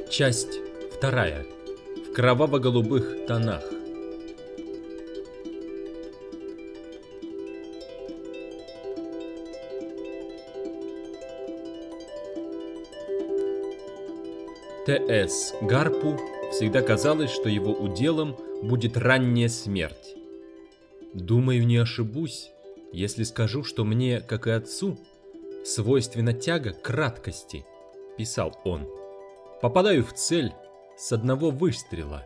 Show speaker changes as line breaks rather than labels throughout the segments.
Часть вторая. В кроваво-голубых тонах. Т.С. Гарпу всегда казалось, что его уделом будет ранняя смерть. «Думаю, не ошибусь, если скажу, что мне, как и отцу, свойственна тяга к краткости», — писал он. «Попадаю в цель с одного выстрела».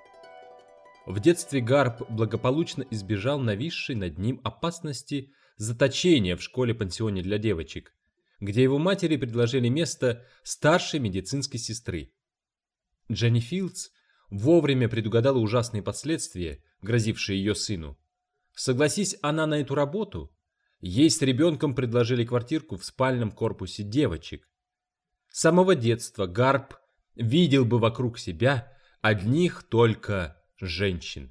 В детстве Гарп благополучно избежал нависшей над ним опасности заточения в школе-пансионе для девочек, где его матери предложили место старшей медицинской сестры. Дженни Филдс вовремя предугадала ужасные последствия, грозившие ее сыну. Согласись она на эту работу, ей с ребенком предложили квартирку в спальном корпусе девочек. С самого детства Гарп видел бы вокруг себя одних только женщин.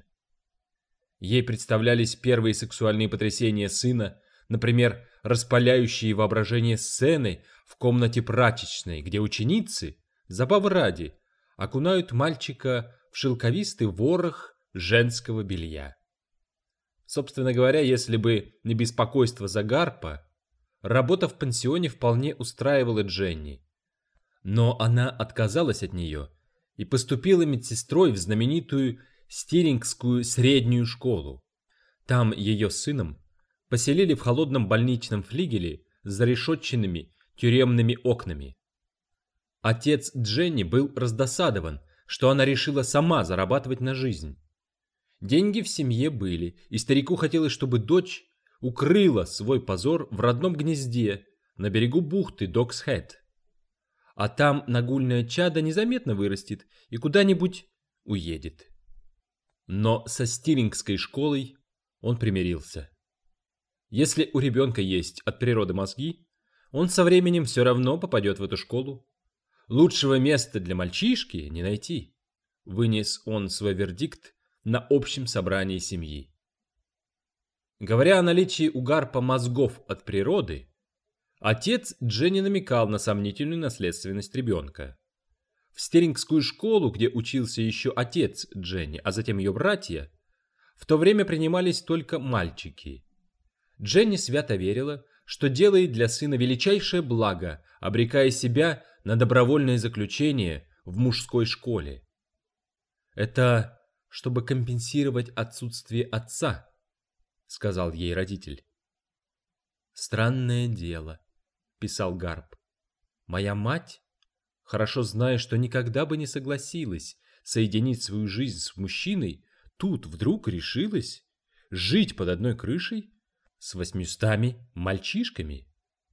Ей представлялись первые сексуальные потрясения сына, например, распаляющие воображение сцены в комнате прачечной, где ученицы, забавы ради, окунают мальчика в шелковистый ворох женского белья. Собственно говоря, если бы не беспокойство за Гарпа, работа в пансионе вполне устраивала Дженни. Но она отказалась от нее и поступила медсестрой в знаменитую Стирингскую среднюю школу. Там ее с сыном поселили в холодном больничном флигеле с зарешетченными тюремными окнами. Отец Дженни был раздосадован, что она решила сама зарабатывать на жизнь. Деньги в семье были, и старику хотелось, чтобы дочь укрыла свой позор в родном гнезде на берегу бухты Докс-Хэт. А там нагульное чадо незаметно вырастет и куда-нибудь уедет. Но со Стирингской школой он примирился. Если у ребенка есть от природы мозги, он со временем все равно попадет в эту школу. Лучшего места для мальчишки не найти, вынес он свой вердикт на общем собрании семьи. Говоря о наличии у Гарпа мозгов от природы, отец Дженни намекал на сомнительную наследственность ребенка. В Стирингскую школу, где учился еще отец Дженни, а затем ее братья, в то время принимались только мальчики. Дженни свято верила, что делает для сына величайшее благо, обрекая себя на добровольное заключение в мужской школе. «Это чтобы компенсировать отсутствие отца», — сказал ей родитель. «Странное дело», — писал Гарп. «Моя мать, хорошо зная, что никогда бы не согласилась соединить свою жизнь с мужчиной, тут вдруг решилась жить под одной крышей с 800 мальчишками».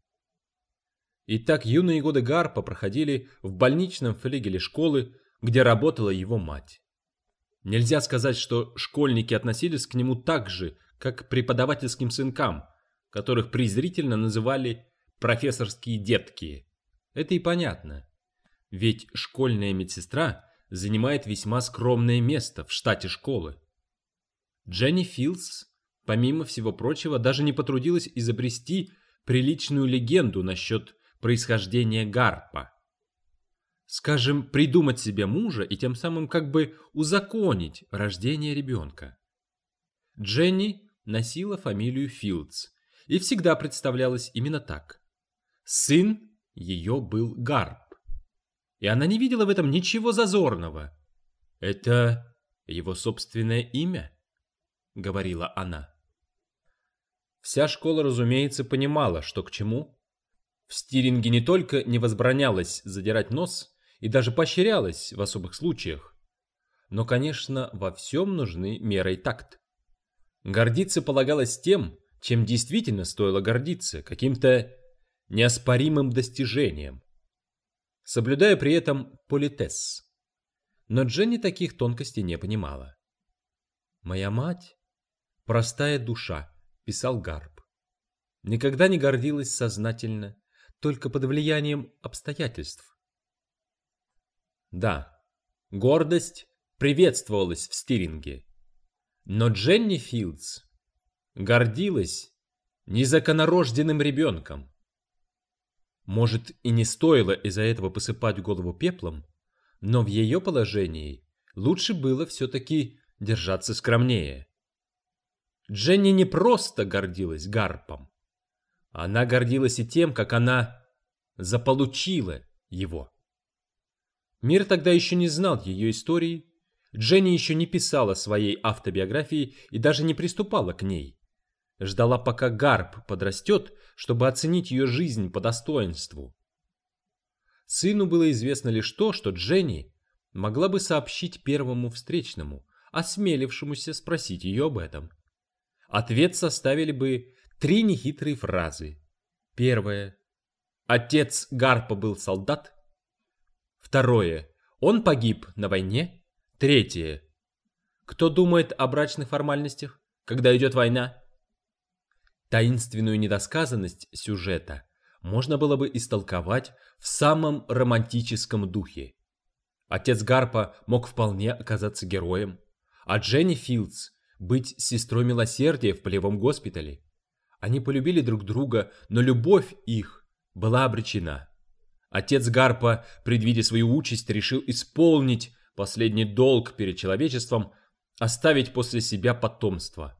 Итак, юные годы Гарпа проходили в больничном флигеле школы, где работала его мать. Нельзя сказать, что школьники относились к нему так же, как к преподавательским сынкам, которых презрительно называли «профессорские детки». Это и понятно. Ведь школьная медсестра занимает весьма скромное место в штате школы. Дженни Филдс, помимо всего прочего, даже не потрудилась изобрести приличную легенду насчет происхождения Гарпа. Скажем, придумать себе мужа и тем самым как бы узаконить рождение ребенка. Дженни носила фамилию Филдс и всегда представлялась именно так. Сын ее был Гарп, и она не видела в этом ничего зазорного. «Это его собственное имя», — говорила она. Вся школа, разумеется, понимала, что к чему. В Стиринге не только не возбранялось задирать нос, и даже поощрялось в особых случаях. Но, конечно, во всем нужны мера и такт. Гордиться полагалось тем, чем действительно стоило гордиться, каким-то неоспоримым достижением, соблюдая при этом политесс. Но Дженни таких тонкостей не понимала. «Моя мать — простая душа», — писал Гарп. «Никогда не гордилась сознательно, только под влиянием обстоятельств». Да, гордость приветствовалась в Стиринге, но Дженни Филдс гордилась незаконнорожденным ребенком. Может, и не стоило из-за этого посыпать голову пеплом, Но в ее положении лучше было все-таки держаться скромнее. Дженни не просто гордилась Гарпом. Она гордилась и тем, как она заполучила его. Мир тогда еще не знал ее истории, Дженни еще не писала своей автобиографии и даже не приступала к ней. Ждала, пока Гарп подрастет, чтобы оценить ее жизнь по достоинству. Сыну было известно лишь то, что Дженни могла бы сообщить первому встречному, осмелившемуся спросить ее об этом. Ответ составили бы 3 нехитрые фразы. Первое. Отец Гарпа был солдат. Второе. Он погиб на войне. Третье. Кто думает о брачных формальностях, когда идет война? Таинственную недосказанность сюжета можно было бы истолковать в самом романтическом духе. Отец Гарпа мог вполне оказаться героем, а Дженни Филдс быть сестрой милосердия в полевом госпитале. Они полюбили друг друга, но любовь их была обречена. Отец Гарпа, предвидя свою участь, решил исполнить последний долг перед человечеством, оставить после себя потомство.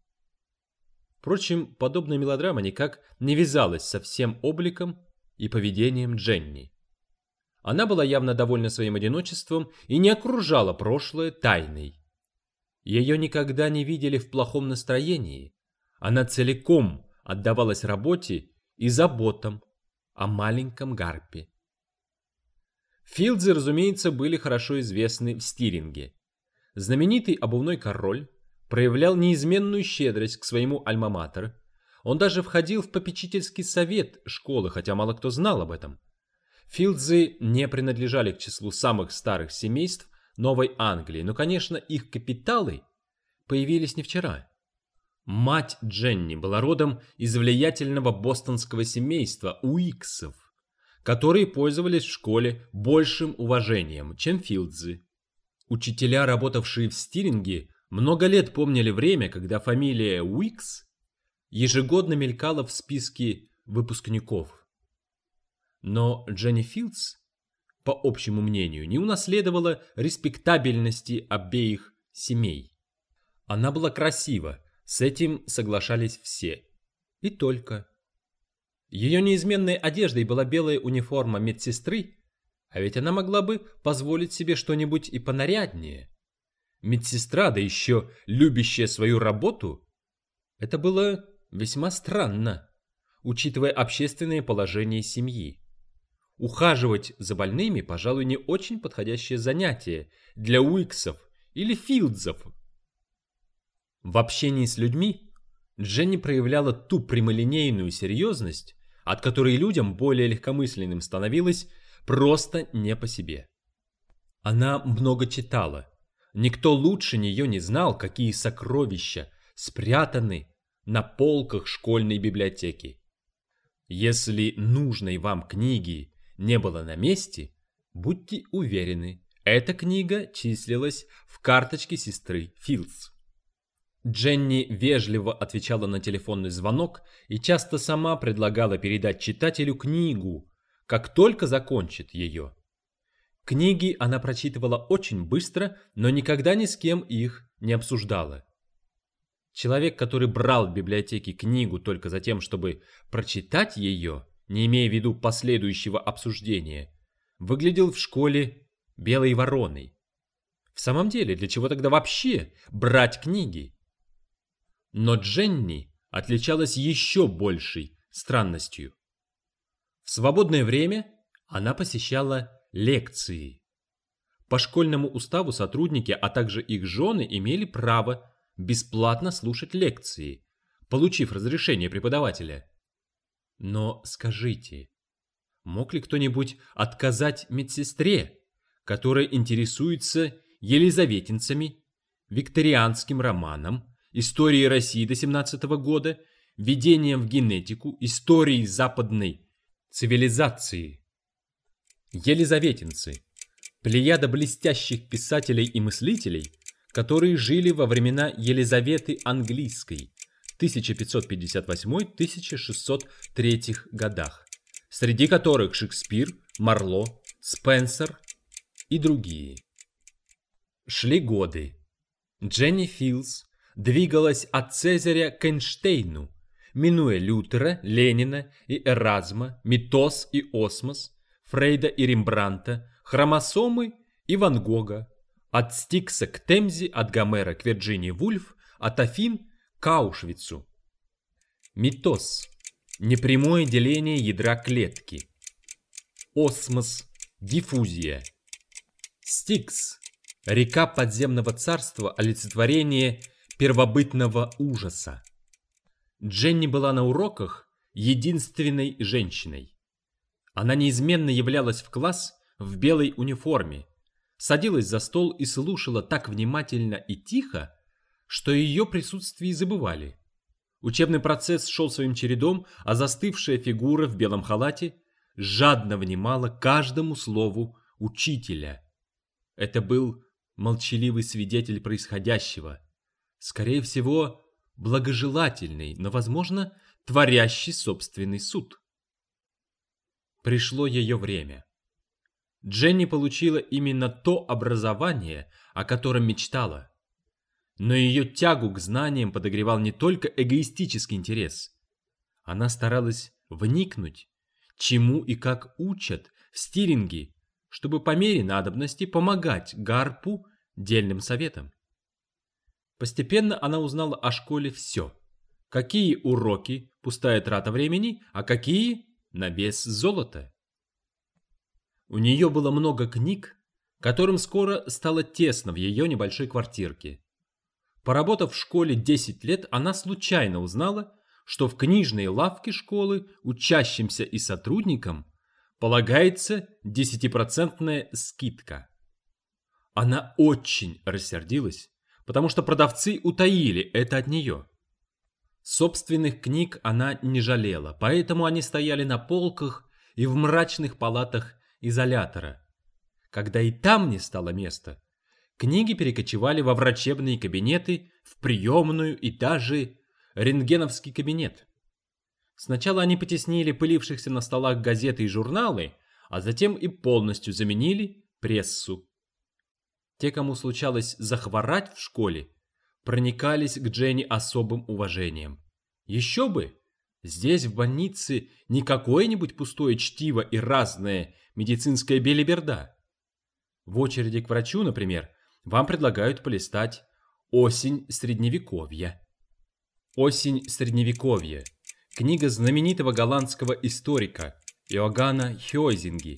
Впрочем, подобная мелодрама никак не вязалась со всем обликом и поведением Дженни. Она была явно довольна своим одиночеством и не окружала прошлое тайной. Ее никогда не видели в плохом настроении. Она целиком отдавалась работе и заботам о маленьком Гарпе. Филдсы, разумеется, были хорошо известны в Стиринге. Знаменитый обувной король проявлял неизменную щедрость к своему альма-матер. Он даже входил в попечительский совет школы, хотя мало кто знал об этом. Филдсы не принадлежали к числу самых старых семейств Новой Англии, но, конечно, их капиталы появились не вчера. Мать Дженни была родом из влиятельного бостонского семейства Уиксов, которые пользовались в школе большим уважением, чем Филдсы. Учителя, работавшие в Стиринге, много лет помнили время, когда фамилия Уикс ежегодно мелькала в списке выпускников. Но Дженни Филдс, по общему мнению, не унаследовала респектабельности обеих семей. Она была красива, с этим соглашались все. И только. Ее неизменной одеждой была белая униформа медсестры, а ведь она могла бы позволить себе что-нибудь и понаряднее. Медсестра, да еще любящая свою работу, это было весьма странно, учитывая общественное положение семьи. Ухаживать за больными, пожалуй, не очень подходящее занятие для Уиксов или Филдсов. В общении с людьми Дженни проявляла ту прямолинейную серьезность, от которой людям более легкомысленным становилось просто не по себе. Она много читала. Никто лучше нее не знал, какие сокровища спрятаны на полках школьной библиотеки. Если нужной вам книги не было на месте, будьте уверены, эта книга числилась в карточке сестры Филдс. Дженни вежливо отвечала на телефонный звонок и часто сама предлагала передать читателю книгу, как только закончит ее. Книги она прочитывала очень быстро, но никогда ни с кем их не обсуждала. Человек, который брал в библиотеке книгу только за тем, чтобы прочитать ее, не имея в виду последующего обсуждения, выглядел в школе белой вороной. В самом деле, для чего тогда вообще брать книги? Но Дженни отличалась еще большей странностью. В свободное время она посещала лекции. По школьному уставу сотрудники, а также их жены имели право бесплатно слушать лекции, получив разрешение преподавателя. Но скажите, мог ли кто-нибудь отказать медсестре, которая интересуется елизаветинцами, викторианским романом, историей России до 17 года, введением в генетику, историей западной цивилизации? Елизаветинцы – плеяда блестящих писателей и мыслителей, которые жили во времена Елизаветы Английской в 1558-1603 годах, среди которых Шекспир, Марло, Спенсер и другие. Шли годы. Дженни Филдс двигалась от Цезаря к Эйнштейну, минуя Лютера, Ленина и Эразма, Митос и Осмос, Фрейда и Рембрандта, хромосомы и Ван Гога, от Стикса к Темзе, от Гомера к Вирджинии Вульф, от Афин к Аушвицу. Митос – непрямое деление ядра клетки. Осмос – диффузия. Стикс – река подземного царства, олицетворение первобытного ужаса. Дженни была на уроках единственной женщиной. Она неизменно являлась в класс в белой униформе, садилась за стол и слушала так внимательно и тихо, что о ее присутствии забывали. Учебный процесс шел своим чередом, а застывшая фигура в белом халате жадно внимала каждому слову учителя. Это был молчаливый свидетель происходящего, скорее всего, благожелательный, но, возможно, творящий собственный суд. Пришло ее время. Дженни получила именно то образование, о котором мечтала. Но ее тягу к знаниям подогревал не только эгоистический интерес. Она старалась вникнуть, чему и как учат в Стиринге, чтобы по мере надобности помогать Гарпу дельным советам. Постепенно она узнала о школе все. Какие уроки – пустая трата времени, а какие – на вес золота. У нее было много книг, которым скоро стало тесно в ее небольшой квартирке. Поработав в школе 10 лет, она случайно узнала, что в книжной лавке школы учащимся и сотрудникам полагается 10% скидка. Она очень рассердилась, потому что продавцы утаили это от нее. Собственных книг она не жалела, поэтому они стояли на полках и в мрачных палатах изолятора. Когда и там не стало места, книги перекочевали во врачебные кабинеты, в приемную и даже рентгеновский кабинет. Сначала они потеснили пылившихся на столах газеты и журналы, а затем и полностью заменили прессу. Те, кому случалось захворать в школе, проникались к Дженни особым уважением. Еще бы! Здесь, в больнице, не какое-нибудь пустое чтиво и разная медицинская белиберда. В очереди к врачу, например, вам предлагают полистать «Осень Средневековья». «Осень Средневековья» – книга знаменитого голландского историка Иоганна Хёйзинги,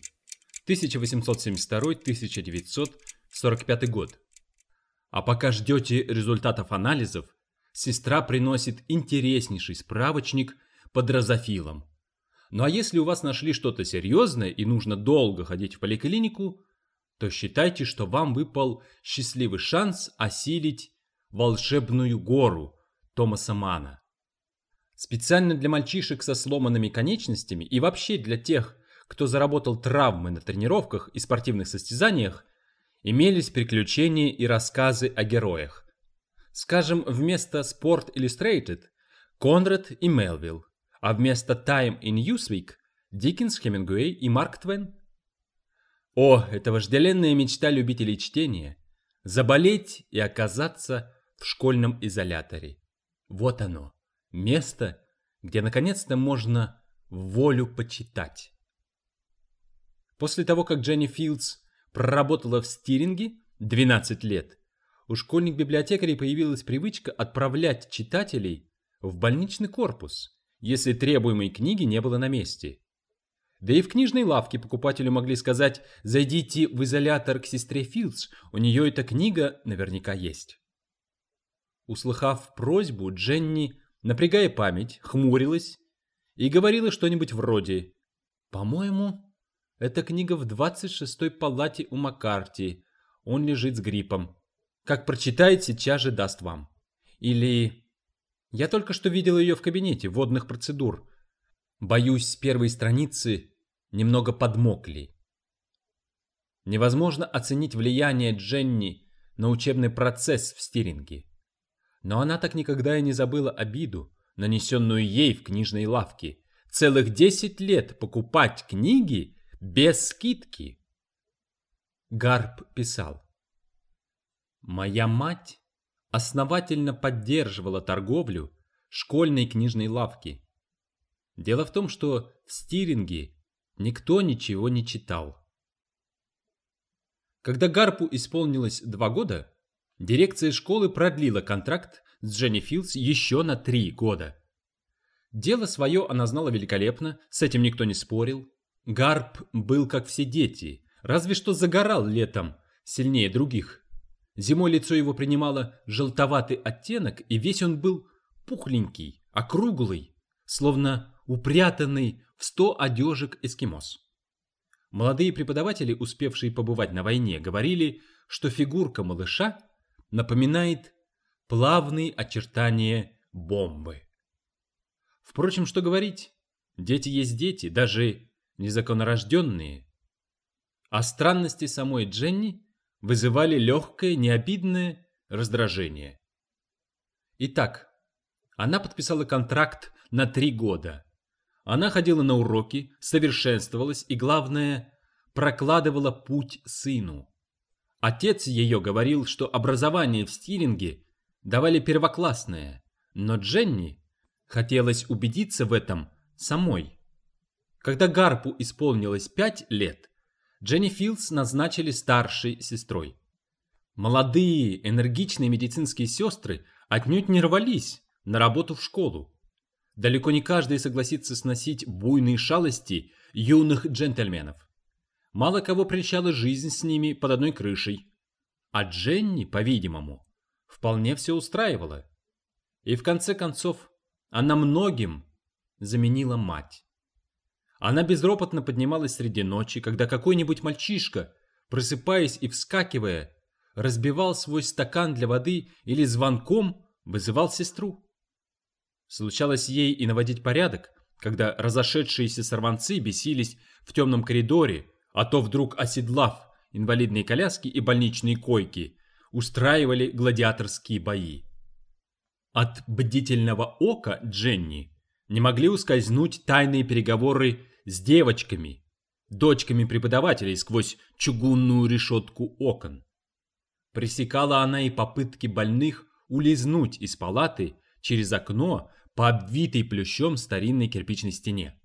1872-1945 год. А пока ждете результатов анализов, сестра приносит интереснейший справочник по дрозофилам. Ну а если у вас нашли что-то серьезное и нужно долго ходить в поликлинику, то считайте, что вам выпал счастливый шанс осилить волшебную гору Томаса Манна. Специально для мальчишек со сломанными конечностями и вообще для тех, кто заработал травмы на тренировках и спортивных состязаниях, имелись приключения и рассказы о героях. Скажем, вместо Sport Illustrated – Конрад и Мелвилл, а вместо Time и Newsweek – Диккенс, Хемингуэй и Марк Твен. О, это вожделенная мечта любителей чтения – заболеть и оказаться в школьном изоляторе. Вот оно, место, где наконец-то можно волю почитать. После того, как Дженни Филдс проработала в Стиринге 12 лет, у школьных библиотекарей появилась привычка отправлять читателей в больничный корпус, если требуемой книги не было на месте. Да и в книжной лавке покупателю могли сказать: «Зайдите в изолятор к сестре Филдс, у нее эта книга наверняка есть». Услыхав просьбу, Дженни, напрягая память, хмурилась и говорила что-нибудь вроде: «По-моему, эта книга в 26-й палате у Маккарти, он лежит с гриппом. Как прочитает, сейчас же даст вам». Или: «Я только что видела ее в кабинете водных процедур. Боюсь, с первой страницы немного подмокли». Невозможно оценить влияние Дженни на учебный процесс в Стиринге. Но она так никогда и не забыла обиду, нанесенную ей в книжной лавке. Целых 10 лет покупать книги без скидки. Гарп писал: «Моя мать основательно поддерживала торговлю школьной книжной лавки. Дело в том, что в Стиринге никто ничего не читал». Когда Гарпу исполнилось 2 года, дирекция школы продлила контракт с Дженни Филдс еще на 3 года. Дело свое она знала великолепно, с этим никто не спорил. Гарп был как все дети, разве что загорал летом сильнее других. Зимой лицо его принимало желтоватый оттенок, и весь он был пухленький, округлый, словно упрятанный в 100 одежек эскимос. Молодые преподаватели, успевшие побывать на войне, говорили, что фигурка малыша напоминает плавные очертания бомбы. Впрочем, что говорить, дети есть дети, даже незаконнорожденные. А странности самой Дженни вызывали легкое, необидное раздражение. Итак, она подписала контракт на 3 года. Она ходила на уроки, совершенствовалась и, главное, прокладывала путь сыну. Отец ее говорил, что образование в Стиринге давали первоклассное, но Дженни хотелось убедиться в этом самой. Когда Гарпу исполнилось 5 лет, Дженни Филдс назначили старшей сестрой. Молодые, энергичные медицинские сестры отнюдь не рвались на работу в школу. Далеко не каждый согласится сносить буйные шалости юных джентльменов. Мало кого прельщала жизнь с ними под одной крышей. А Дженни, по-видимому, вполне все устраивала. И в конце концов, она многим заменила мать. Она безропотно поднималась среди ночи, когда какой-нибудь мальчишка, просыпаясь и вскакивая, разбивал свой стакан для воды или звонком вызывал сестру. Случалось ей и наводить порядок, когда разошедшиеся сорванцы бесились в темном коридоре, а то вдруг, оседлав инвалидные коляски и больничные койки, устраивали гладиаторские бои. От бдительного ока Дженни не могли ускользнуть тайные переговоры с девочками, дочками преподавателей сквозь чугунную решетку окон. Пресекала она и попытки больных улизнуть из палаты через окно по обвитой плющом старинной кирпичной стене.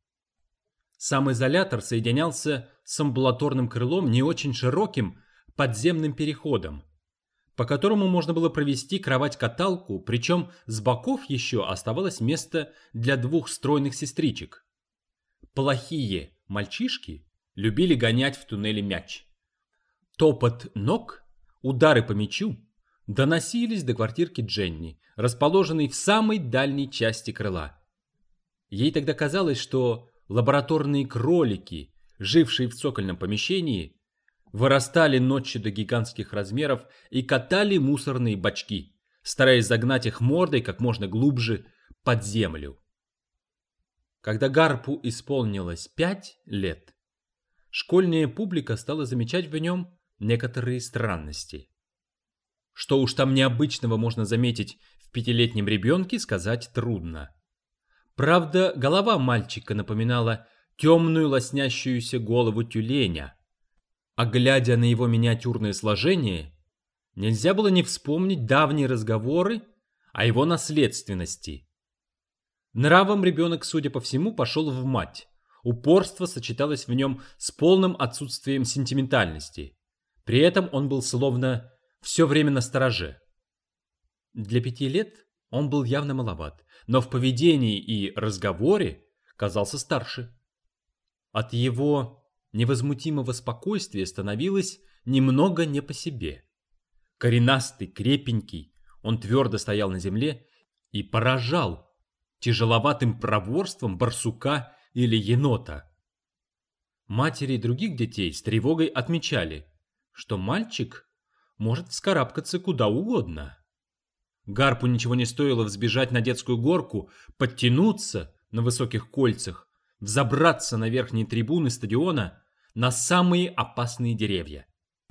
Сам изолятор соединялся с амбулаторным крылом не очень широким подземным переходом, по которому можно было провести кровать-каталку, причем с боков еще оставалось место для 2 стройных сестричек. Плохие мальчишки любили гонять в туннеле мяч. Топот ног, удары по мячу доносились до квартирки Дженни, расположенной в самой дальней части крыла. Ей тогда казалось, что лабораторные кролики, жившие в цокольном помещении, вырастали ночью до гигантских размеров и катали мусорные бачки, стараясь загнать их мордой как можно глубже под землю. Когда Гарпу исполнилось 5 лет, школьная публика стала замечать в нем некоторые странности. Что уж там необычного можно заметить в 5-летнем ребенке, сказать трудно. Правда, голова мальчика напоминала темную лоснящуюся голову тюленя, а глядя на его миниатюрное сложение, нельзя было не вспомнить давние разговоры о его наследственности. Нравом ребенок, судя по всему, пошел в мать. Упорство сочеталось в нем с полным отсутствием сентиментальности. При этом он был словно все время настороже. Для 5 лет он был явно маловат, но в поведении и разговоре казался старше. От его невозмутимого спокойствия становилось немного не по себе. Коренастый, крепенький, он твердо стоял на земле и поражал тяжеловатым проворством барсука или енота. Матери других детей с тревогой отмечали, что мальчик может вскарабкаться куда угодно. Гарпу ничего не стоило взбежать на детскую горку, подтянуться на высоких кольцах, взобраться на верхние трибуны стадиона, на самые опасные деревья.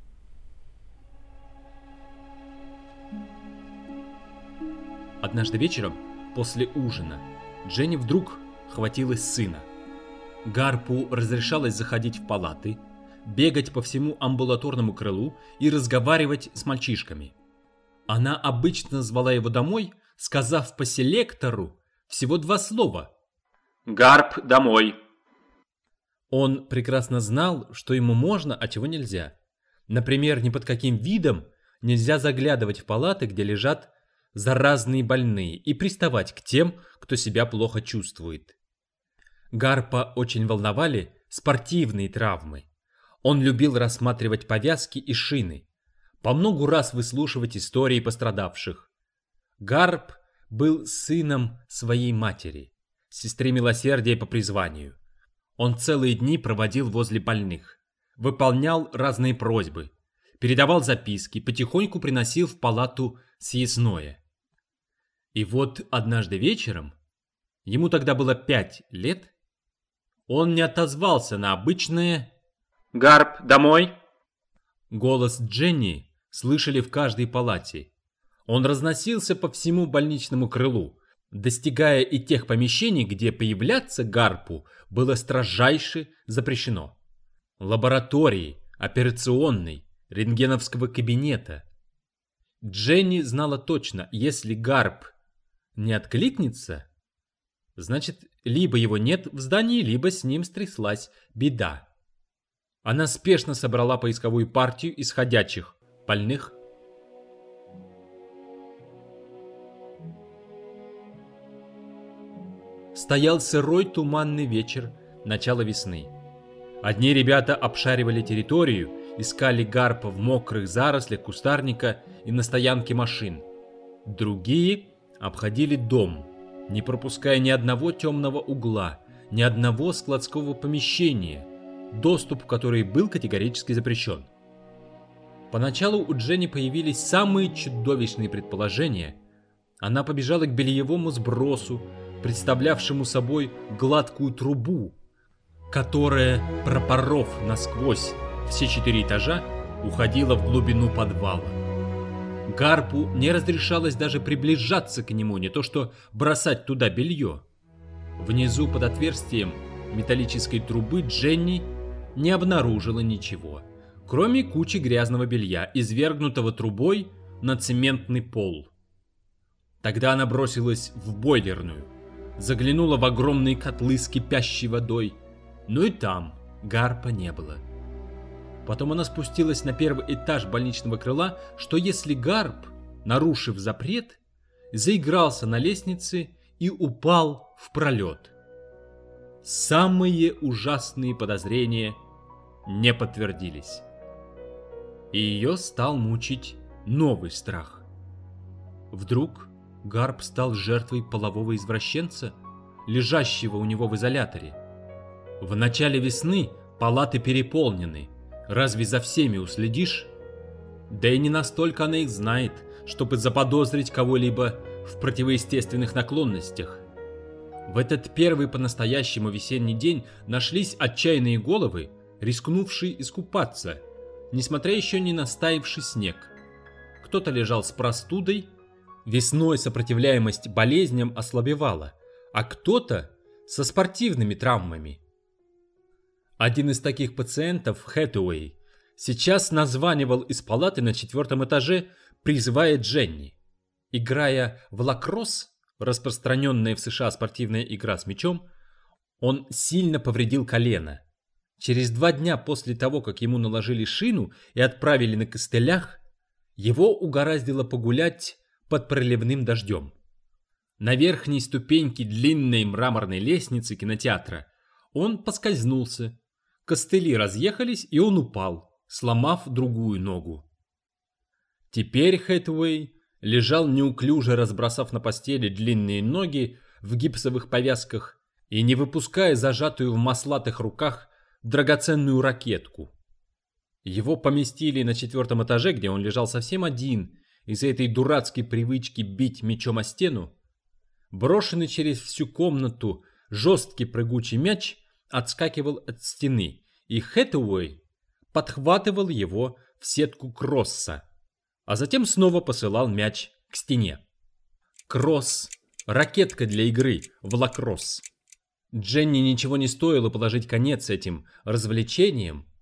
Однажды вечером, после ужина, Дженни вдруг хватилась сына. Гарпу разрешалось заходить в палаты, бегать по всему амбулаторному крылу и разговаривать с мальчишками. Она обычно звала его домой, сказав по селектору всего 2 слова: «Гарп, домой!». Он прекрасно знал, что ему можно, а чего нельзя. Например, ни под каким видом нельзя заглядывать в палаты, где лежат заразные больные, и приставать к тем, кто себя плохо чувствует. Гарпа очень волновали спортивные травмы. Он любил рассматривать повязки и шины, по многу раз выслушивать истории пострадавших. Гарп был сыном своей матери, сестры милосердия по призванию. Он целые дни проводил возле больных, выполнял разные просьбы, передавал записки, потихоньку приносил в палату съестное. И вот однажды вечером, ему тогда было 5 лет, он не отозвался на обычное «Гарп, домой!». Голос Дженни слышали в каждой палате. Он разносился по всему больничному крылу, достигая и тех помещений, где появляться Гарпу было строжайше запрещено. Лаборатории, операционной, рентгеновского кабинета. Дженни знала точно, если Гарп не откликнется, значит, либо его нет в здании, либо с ним стряслась беда. Она спешно собрала поисковую партию исходящих больных. Стоял сырой туманный вечер, начало весны. Одни ребята обшаривали территорию, искали Гарпа в мокрых зарослях кустарника и на стоянке машин. Другие обходили дом, не пропуская ни одного темного угла, ни одного складского помещения, доступ в который был категорически запрещен. Поначалу у Дженни появились самые чудовищные предположения. Она побежала к бельевому сбросу, представлявшему собой гладкую трубу, которая, пропоров насквозь все 4 этажа, уходила в глубину подвала. Гарпу не разрешалось даже приближаться к нему, не то что бросать туда белье. Внизу под отверстием металлической трубы Дженни не обнаружила ничего, кроме кучи грязного белья, извергнутого трубой на цементный пол. Тогда она бросилась в бойлерную, заглянула в огромные котлы с кипящей водой, но и там Гарпа не было. Потом она спустилась на 1-й этаж больничного крыла, что если Гарп, нарушив запрет, заигрался на лестнице и упал в пролет. Самые ужасные подозрения не подтвердились. И ее стал мучить новый страх. Вдруг Гарп стал жертвой полового извращенца, лежащего у него в изоляторе. В начале весны палаты переполнены. Разве за всеми уследишь? Да и не настолько она их знает, чтобы заподозрить кого-либо в противоестественных наклонностях. В этот первый по-настоящему весенний день нашлись отчаянные головы, рискнувшие искупаться, несмотря еще не на стаивший снег. Кто-то лежал с простудой, весной сопротивляемость болезням ослабевала, а кто-то со спортивными травмами. Один из таких пациентов, Хэтэуэй, сейчас названивал из палаты на 4-м этаже, призывая Дженни. Играя в лакросс, распространенная в США спортивная игра с мячом, он сильно повредил колено. Через 2 дня после того, как ему наложили шину и отправили на костылях, его угораздило погулять под проливным дождем. На верхней ступеньке длинной мраморной лестницы кинотеатра он поскользнулся, костыли разъехались, и он упал, сломав другую ногу. Теперь Хэтэуэй лежал неуклюже, разбросав на постели длинные ноги в гипсовых повязках и не выпуская зажатую в маслатых руках драгоценную ракетку. Его поместили на 4-м этаже, где он лежал совсем один из-за этой дурацкой привычки бить мячом о стену. Брошенный через всю комнату жесткий прыгучий мяч отскакивал от стены, и Хэтэуэй подхватывал его в сетку кросса, а затем снова посылал мяч к стене. Кросс – ракетка для игры в лакросс. Дженни ничего не стоило положить конец этим развлечениям,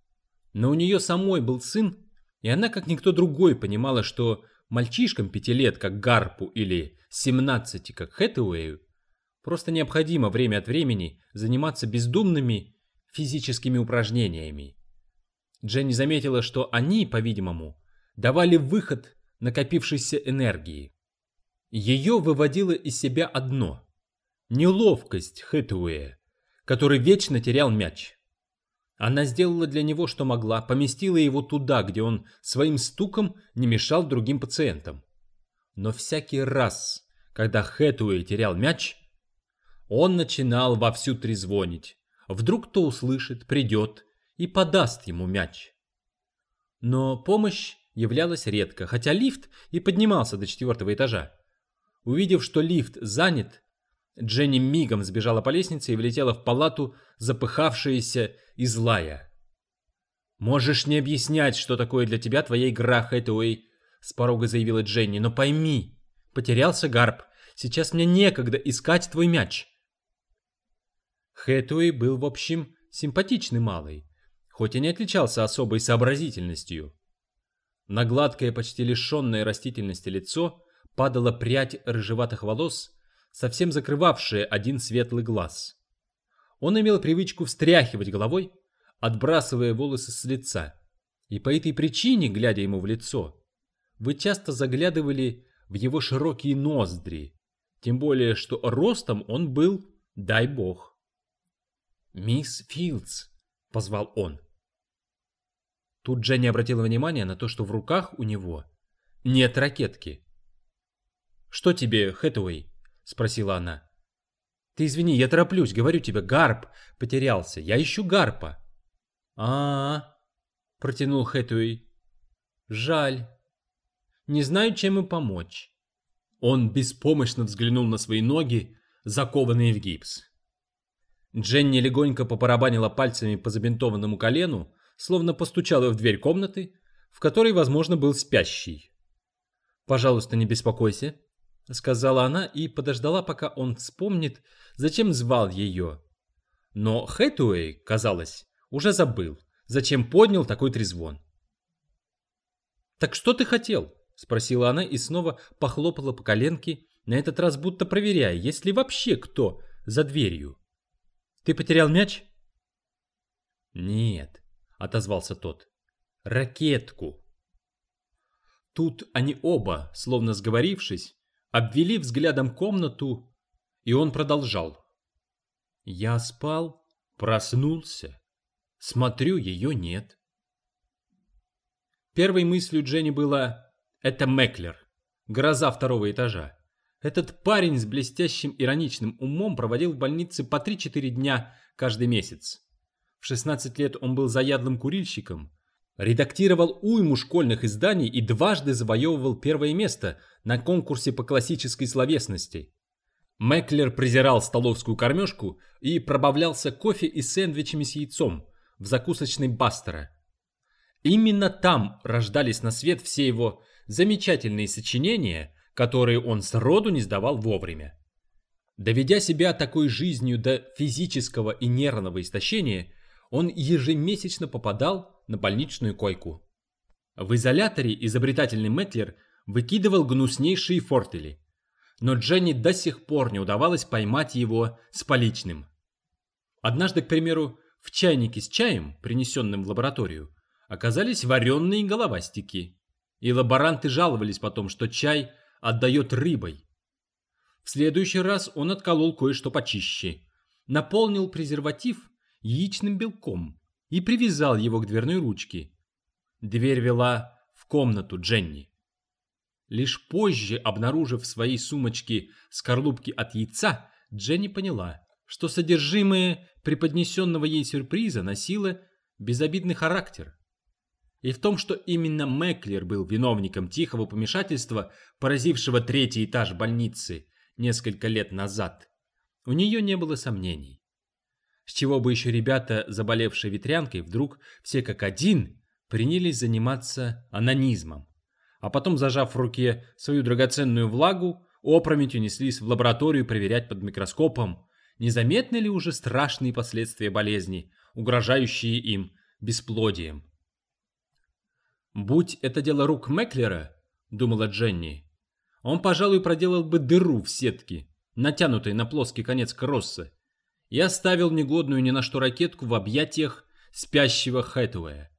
Но у нее самой был сын, и она, как никто другой, понимала, что мальчишкам 5 лет, как Гарпу, или 17, как Хэтэуэю, просто необходимо время от времени заниматься бездумными физическими упражнениями. Дженни заметила, что они, по-видимому, давали выход накопившейся энергии. Ее выводило из себя одно — неловкость Хэтэуэя, который вечно терял мяч. Она сделала для него, что могла, поместила его туда, где он своим стуком не мешал другим пациентам. Но всякий раз, когда Хэтэуэй терял мяч, он начинал вовсю трезвонить. Вдруг кто услышит, придет и подаст ему мяч. Но помощь являлась редко, хотя лифт и поднимался до 4-го этажа. Увидев, что лифт занят, Дженни мигом сбежала по лестнице и влетела в палату, запыхавшаяся и злая. «Можешь не объяснять, что такое для тебя твоя игра, Хэтэуэй», — с порога заявила Дженни, — «но пойми, потерялся Гарп, сейчас мне некогда искать твой мяч». Хэтэуэй был, в общем, симпатичный малый, хоть и не отличался особой сообразительностью. На гладкое, почти лишенное растительности лицо падала прядь рыжеватых волос, совсем закрывавшая один светлый глаз. Он имел привычку встряхивать головой, отбрасывая волосы с лица, и по этой причине, глядя ему в лицо, вы часто заглядывали в его широкие ноздри, тем более, что ростом он был, дай бог. «Мисс Филдс», — позвал он. Тут Дженни обратила внимание на то, что в руках у него нет ракетки. «Что тебе, Хэтэуэй?» — спросила она. «Ты извини, я тороплюсь, говорю тебе, Гарп потерялся, я ищу Гарпа». Протянул Хэтэуэй. «Жаль. Не знаю, чем им помочь». Он беспомощно взглянул на свои ноги, закованные в гипс. Дженни легонько попарабанила пальцами по забинтованному колену, словно постучала в дверь комнаты, в которой, возможно, был спящий. «Пожалуйста, не беспокойся», — сказала она и подождала, пока он вспомнит, зачем звал ее. Но Хэтэуэй, казалось, уже забыл, зачем поднял такой трезвон. «Так что ты хотел?» — спросила она и снова похлопала по коленке, на этот раз будто проверяя, есть ли вообще кто за дверью. «Ты потерял мяч?» «Нет», — отозвался тот, — «ракетку». Тут они оба, словно сговорившись, обвели взглядом комнату, и он продолжал. «Я спал, проснулся, смотрю, ее нет». Первой мыслью Дженни было: это Мэклер, гроза 2-го этажа. Этот парень с блестящим ироничным умом проводил в больнице по 3-4 дня каждый месяц. В 16 лет он был заядлым курильщиком, редактировал уйму школьных изданий и дважды завоевывал 1-е место на конкурсе по классической словесности. Мэклер презирал столовскую кормежку и пробавлялся кофе и сэндвичами с яйцом в закусочной Бастера. Именно там рождались на свет все его замечательные сочинения, которые он сроду не сдавал вовремя. Доведя себя такой жизнью до физического и нервного истощения, он ежемесячно попадал на больничную койку. В изоляторе изобретательный Мэклер выкидывал гнуснейшие фортели, но Дженни до сих пор не удавалось поймать его с поличным. Однажды, к примеру, в чайнике с чаем, принесенным в лабораторию, оказались вареные головастики, и лаборанты жаловались потом, что чай отдает рыбой. В следующий раз он отколол кое-что почище, наполнил презерватив яичным белком и привязал его к дверной ручке. Дверь вела в комнату Дженни. Лишь позже, обнаружив в своей сумочке скорлупки от яйца, Дженни поняла, что содержимое преподнесенного ей сюрприза носило безобидный характер. И в том, что именно Мэклер был виновником тихого помешательства, поразившего 3-й этаж больницы несколько лет назад, у нее не было сомнений. С чего бы еще ребята, заболевшие ветрянкой, вдруг все как один принялись заниматься онанизмом, а потом, зажав в руке свою драгоценную влагу, опрометью неслись в лабораторию проверять под микроскопом, незаметны ли уже страшные последствия болезни, угрожающие им бесплодием. Будь это дело рук Мэклера, думала Дженни, он, пожалуй, проделал бы дыру в сетке, натянутой на плоский конец кросса, и оставил негодную ни на что ракетку в объятиях спящего Хэтэуэя.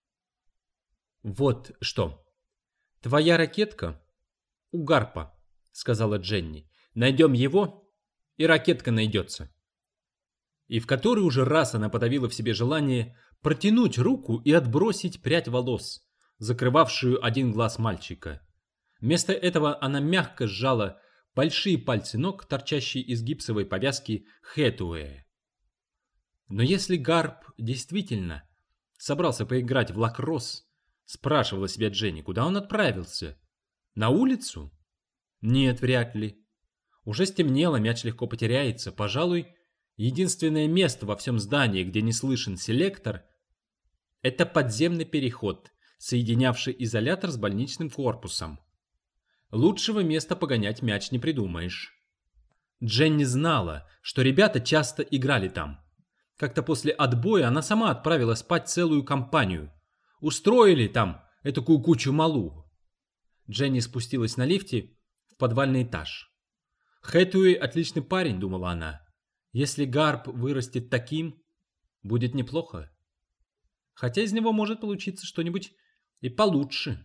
«Вот что. Твоя ракетка у Гарпа», — сказала Дженни. «Найдем его, и ракетка найдется». И в который уже раз она подавила в себе желание протянуть руку и отбросить прядь волос, закрывавшую один глаз мальчика. Вместо этого она мягко сжала большие пальцы ног, торчащие из гипсовой повязки Хэтэуэя. Но если Гарп действительно собрался поиграть в лакросс, спрашивала себя Дженни, куда он отправился? На улицу? Нет, вряд ли. Уже стемнело, мяч легко потеряется. Пожалуй, единственное место во всем здании, где не слышен селектор, это подземный переход, соединявший изолятор с больничным корпусом. Лучшего места погонять мяч не придумаешь. Дженни знала, что ребята часто играли там. Как-то после отбоя она сама отправила спать целую компанию. Устроили там этакую кучу малу. Дженни спустилась на лифте в подвальный этаж. Хэтэуэй отличный парень, думала она. Если Гарп вырастет таким, будет неплохо. Хотя из него может получиться что-нибудь и получше.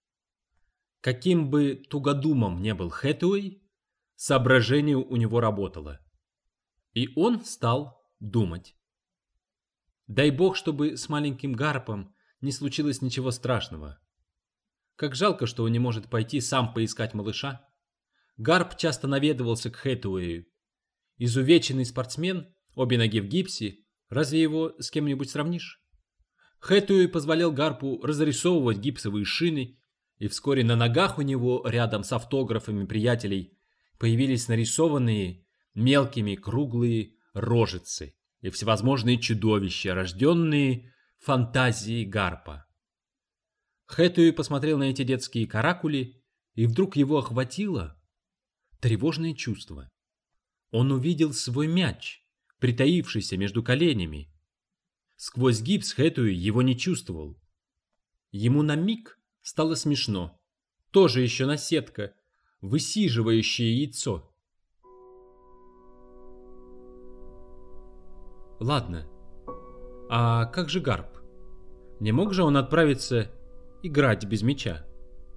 Каким бы тугодумом не был Хэтэуэй, соображение у него работало. И он стал думать. Дай бог, чтобы с маленьким Гарпом не случилось ничего страшного. Как жалко, что он не может пойти сам поискать малыша. Гарп часто наведывался к Хэтэуэю. Изувеченный спортсмен, обе ноги в гипсе, разве его с кем-нибудь сравнишь? Хэтэуэй позволял Гарпу разрисовывать гипсовые шины, и вскоре на ногах у него, рядом с автографами приятелей, появились нарисованные мелкими круглые рожицы и всевозможные чудовища, рожденные фантазией Гарпа. Хэтэуэй посмотрел на эти детские каракули, и вдруг его охватило тревожное чувство. Он увидел свой мяч, притаившийся между коленями. Сквозь гипс Хэтэуэй его не чувствовал. Ему на миг стало смешно. Тоже еще наседка, высиживающее яйцо. Ладно, а как же Гарп? Не мог же он отправиться играть без мяча?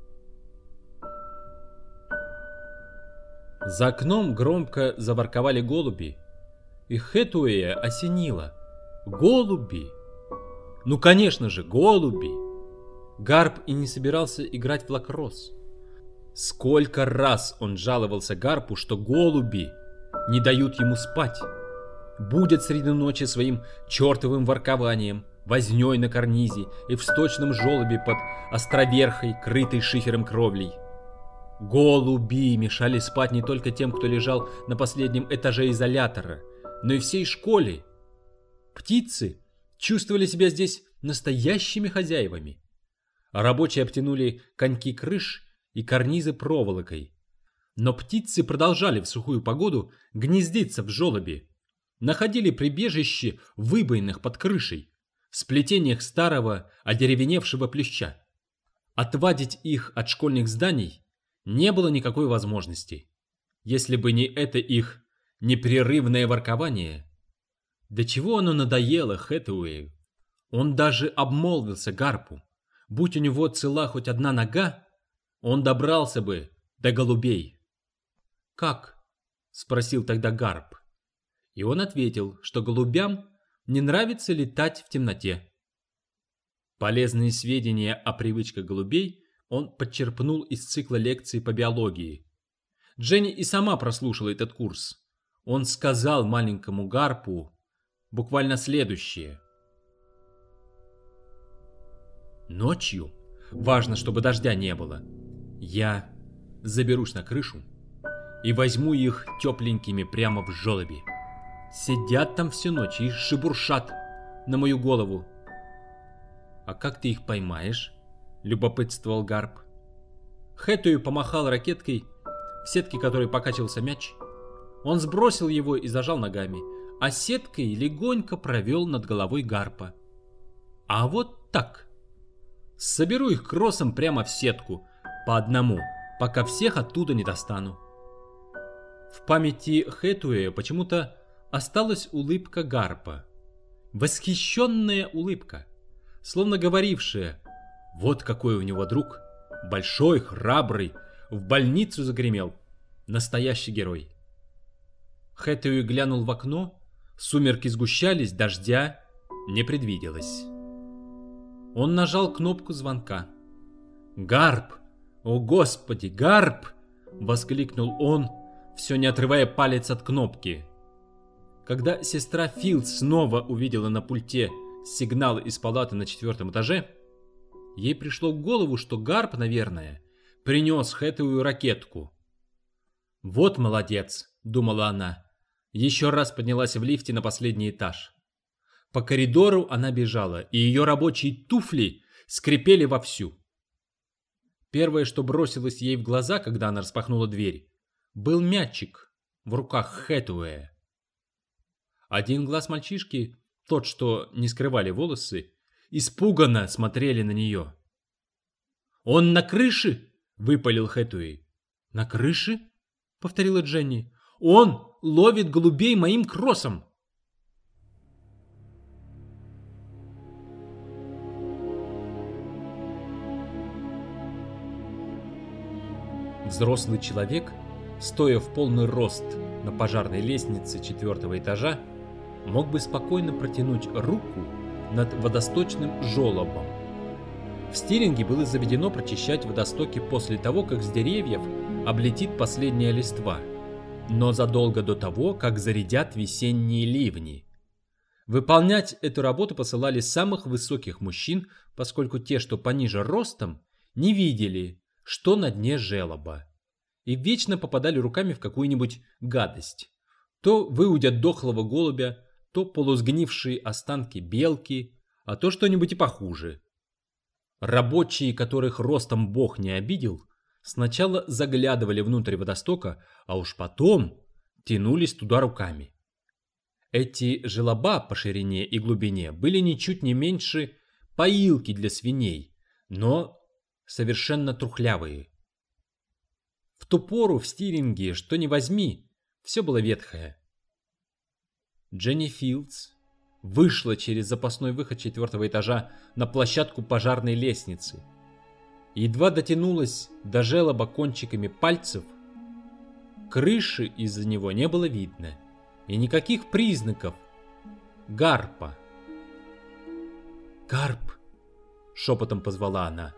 За окном громко заворковали голуби, и Хэтэуэя осенило. Голуби! Ну, конечно же, голуби! Гарп и не собирался играть в лакросс. Сколько раз он жаловался Гарпу, что голуби не дают ему спать. Будет среди ночи своим чертовым воркованием, вознёй на карнизе и в сточном желобе под островерхой, крытой шифером кровлей. Голуби мешали спать не только тем, кто лежал на последнем этаже изолятора, но и всей школе. Птицы чувствовали себя здесь настоящими хозяевами. Рабочие обтянули коньки крыш и карнизы проволокой. Но птицы продолжали в сухую погоду гнездиться в желобе, находили прибежище в выбоинах под крышей, в сплетениях старого одеревеневшего плюща. Отвадить их от школьных зданий не было никакой возможности. Если бы не это их непрерывное воркование, до чего оно надоело Хэтэуэю. Он даже обмолвился Гарпу. Будь у него цела хоть одна нога, он добрался бы до голубей. «Как?» — спросил тогда Гарп. И он ответил, что голубям не нравится летать в темноте. Полезные сведения о привычках голубей он подчерпнул из цикла лекций по биологии. Дженни и сама прослушала этот курс. Он сказал маленькому Гарпу буквально следующее. Ночью, важно, чтобы дождя не было, я заберусь на крышу и возьму их тепленькими прямо в желоби. Сидят там всю ночь и шебуршат на мою голову. «А как ты их поймаешь?» — любопытствовал Гарп. Хэтэуэй помахал ракеткой, в сетке которой покачивался мяч. Он сбросил его и зажал ногами, а сеткой легонько провел над головой Гарпа. «А вот так!» Соберу их кроссом прямо в сетку, по одному, пока всех оттуда не достану. В памяти Хэтуэя почему-то осталась улыбка Гарпа. Восхищенная улыбка, словно говорившая: вот какой у него друг, большой, храбрый, в больницу загремел, настоящий герой. Хэтуэй глянул в окно, сумерки сгущались, дождя не предвиделось. Он нажал кнопку звонка. «Гарп! О, Господи, Гарп!» — воскликнул он, все не отрывая палец от кнопки. Когда сестра Филдс снова увидела на пульте сигнал из палаты на 4-м этаже, ей пришло в голову, что Гарп, наверное, принес Хэтуэю ракетку. «Вот молодец», — думала она. Еще раз поднялась в лифте на последний этаж. По коридору она бежала, и ее рабочие туфли скрипели вовсю. Первое, что бросилось ей в глаза, когда она распахнула дверь, был мячик в руках Хэтуэя. Один глаз мальчишки, тот, что не скрывали волосы, испуганно смотрели на нее. «Он на крыше?» — выпалил Хэтуэй. «На крыше?» — повторила Дженни. «Он ловит голубей моим кроссом!» Взрослый человек, стоя в полный рост на пожарной лестнице 4-го этажа, мог бы спокойно протянуть руку над водосточным желобом. В Стиринге было заведено прочищать водостоки после того, как с деревьев облетит последняя листва, но задолго до того, как зарядят весенние ливни. Выполнять эту работу посылали самых высоких мужчин, поскольку те, что пониже ростом, не видели, что на дне желоба, и вечно попадали руками в какую-нибудь гадость. То выудят дохлого голубя, то полусгнившие останки белки, а то что-нибудь и похуже. Рабочие, которых ростом Бог не обидел, сначала заглядывали внутрь водостока, а уж потом тянулись туда руками. Эти желоба по ширине и глубине были ничуть не меньше поилки для свиней, но совершенно трухлявые. В ту пору в Стиринге, что ни возьми, все было ветхое. Дженни Филдс вышла через запасной выход 4-го этажа на площадку пожарной лестницы. Едва дотянулась до желоба кончиками пальцев, крыши из-за него не было видно, и никаких признаков Гарпа. «Гарп!» — шепотом позвала она.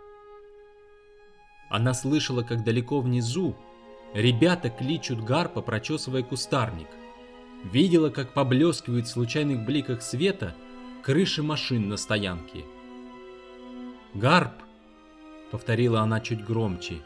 Она слышала, как далеко внизу ребята кличут Гарпа, прочесывая кустарник. Видела, как поблескивают в случайных бликах света крыши машин на стоянке. «Гарп!» — повторила она чуть громче.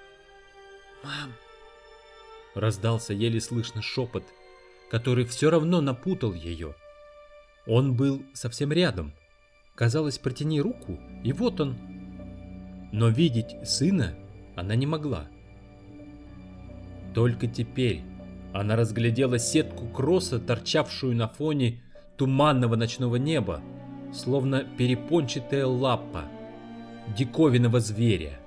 «Мам!» — раздался еле слышный шепот, который все равно напутал ее. Он был совсем рядом. Казалось, протяни руку, и вот он. Но видеть сына она не могла. Только теперь она разглядела сетку кросса, торчавшую на фоне туманного ночного неба, словно перепончатая лапа диковинного зверя.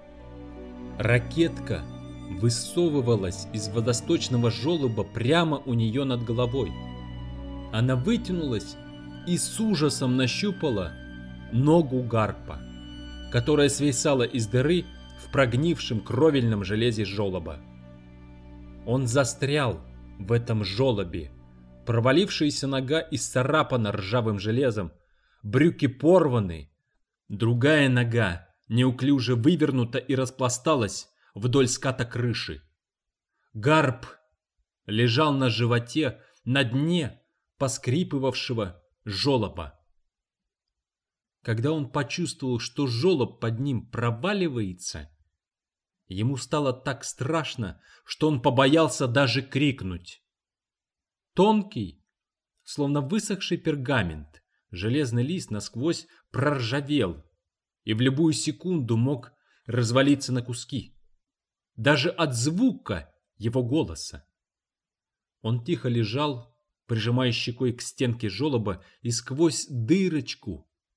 Ракетка высовывалась из водосточного желоба прямо у нее над головой. Она вытянулась и с ужасом нащупала ногу Гарпа, которая свисала из дыры в прогнившем кровельном железе желоба. Он застрял в этом желобе. Провалившаяся нога исцарапана ржавым железом, брюки порваны, другая нога неуклюже вывернута и распласталась вдоль ската крыши. Гарп лежал на животе на дне поскрипывавшего желоба. Когда он почувствовал, что желоб под ним проваливается, ему стало так страшно, что он побоялся даже крикнуть. Тонкий, словно высохший пергамент, железный лист насквозь проржавел и в любую секунду мог развалиться на куски. Даже от звука его голоса. Он тихо лежал, прижимая щекой к стенке желоба, и сквозь дырочку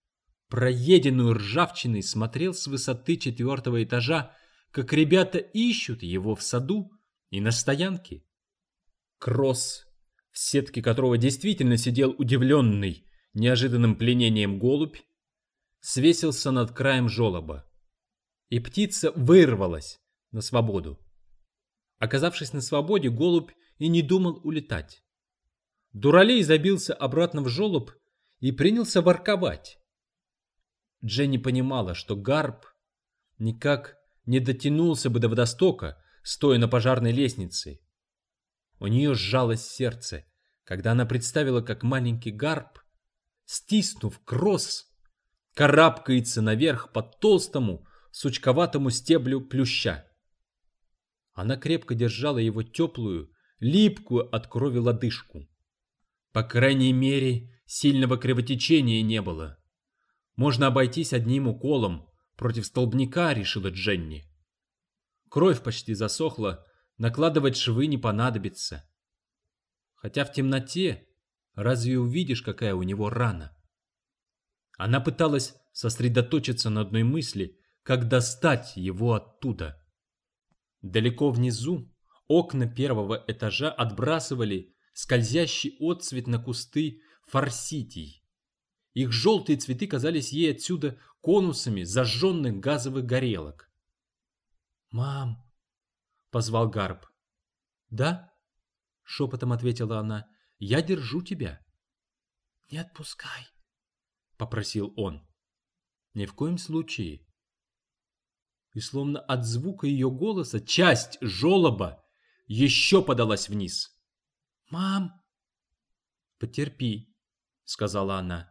проеденную ржавчиной, смотрел с высоты 4-го этажа, как ребята ищут его в саду и на стоянке. Кросс, в сетке которого действительно сидел удивленный неожиданным пленением голубь, свесился над краем желоба, и птица вырвалась на свободу. Оказавшись на свободе, голубь и не думал улетать. Дуралей забился обратно в желоб и принялся ворковать. Дженни понимала, что Гарп никак не дотянулся бы до водостока, стоя на пожарной лестнице. У нее сжалось сердце, когда она представила, как маленький Гарп, стиснув Кросс, карабкается наверх по толстому, сучковатому стеблю плюща. Она крепко держала его теплую, липкую от крови лодыжку. По крайней мере, сильного кровотечения не было. Можно обойтись одним уколом против столбняка, решила Дженни. Кровь почти засохла, накладывать швы не понадобится. Хотя в темноте разве увидишь, какая у него рана? Она пыталась сосредоточиться на одной мысли, как достать его оттуда. Далеко внизу окна 1-го этажа отбрасывали скользящий отцвет на кусты форситий. Их желтые цветы казались ей отсюда конусами зажженных газовых горелок. «Мам!» — позвал Гарп. «Да?» — шепотом ответила она. «Я держу тебя». «Не отпускай!» — попросил он. «Ни в коем случае». И словно от звука ее голоса часть желоба еще подалась вниз. «Мам!» «Потерпи», — сказала она.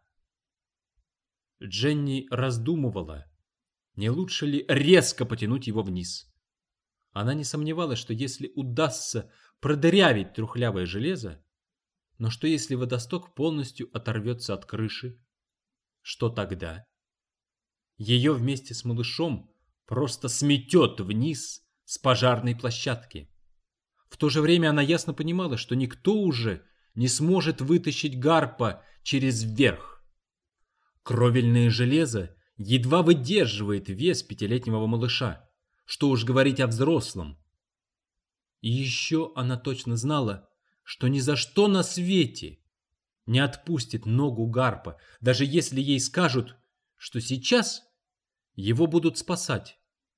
Дженни раздумывала, не лучше ли резко потянуть его вниз. Она не сомневалась, что если удастся продырявить трухлявое железо, но что если водосток полностью оторвется от крыши? Что тогда? Ее вместе с малышом просто сметет вниз с пожарной площадки. В то же время она ясно понимала, что никто уже не сможет вытащить Гарпа через верх. Кровельное железо едва выдерживает вес 5-летнего малыша, что уж говорить о взрослом. И еще она точно знала, что ни за что на свете не отпустит ногу Гарпа, даже если ей скажут, что сейчас его будут спасать.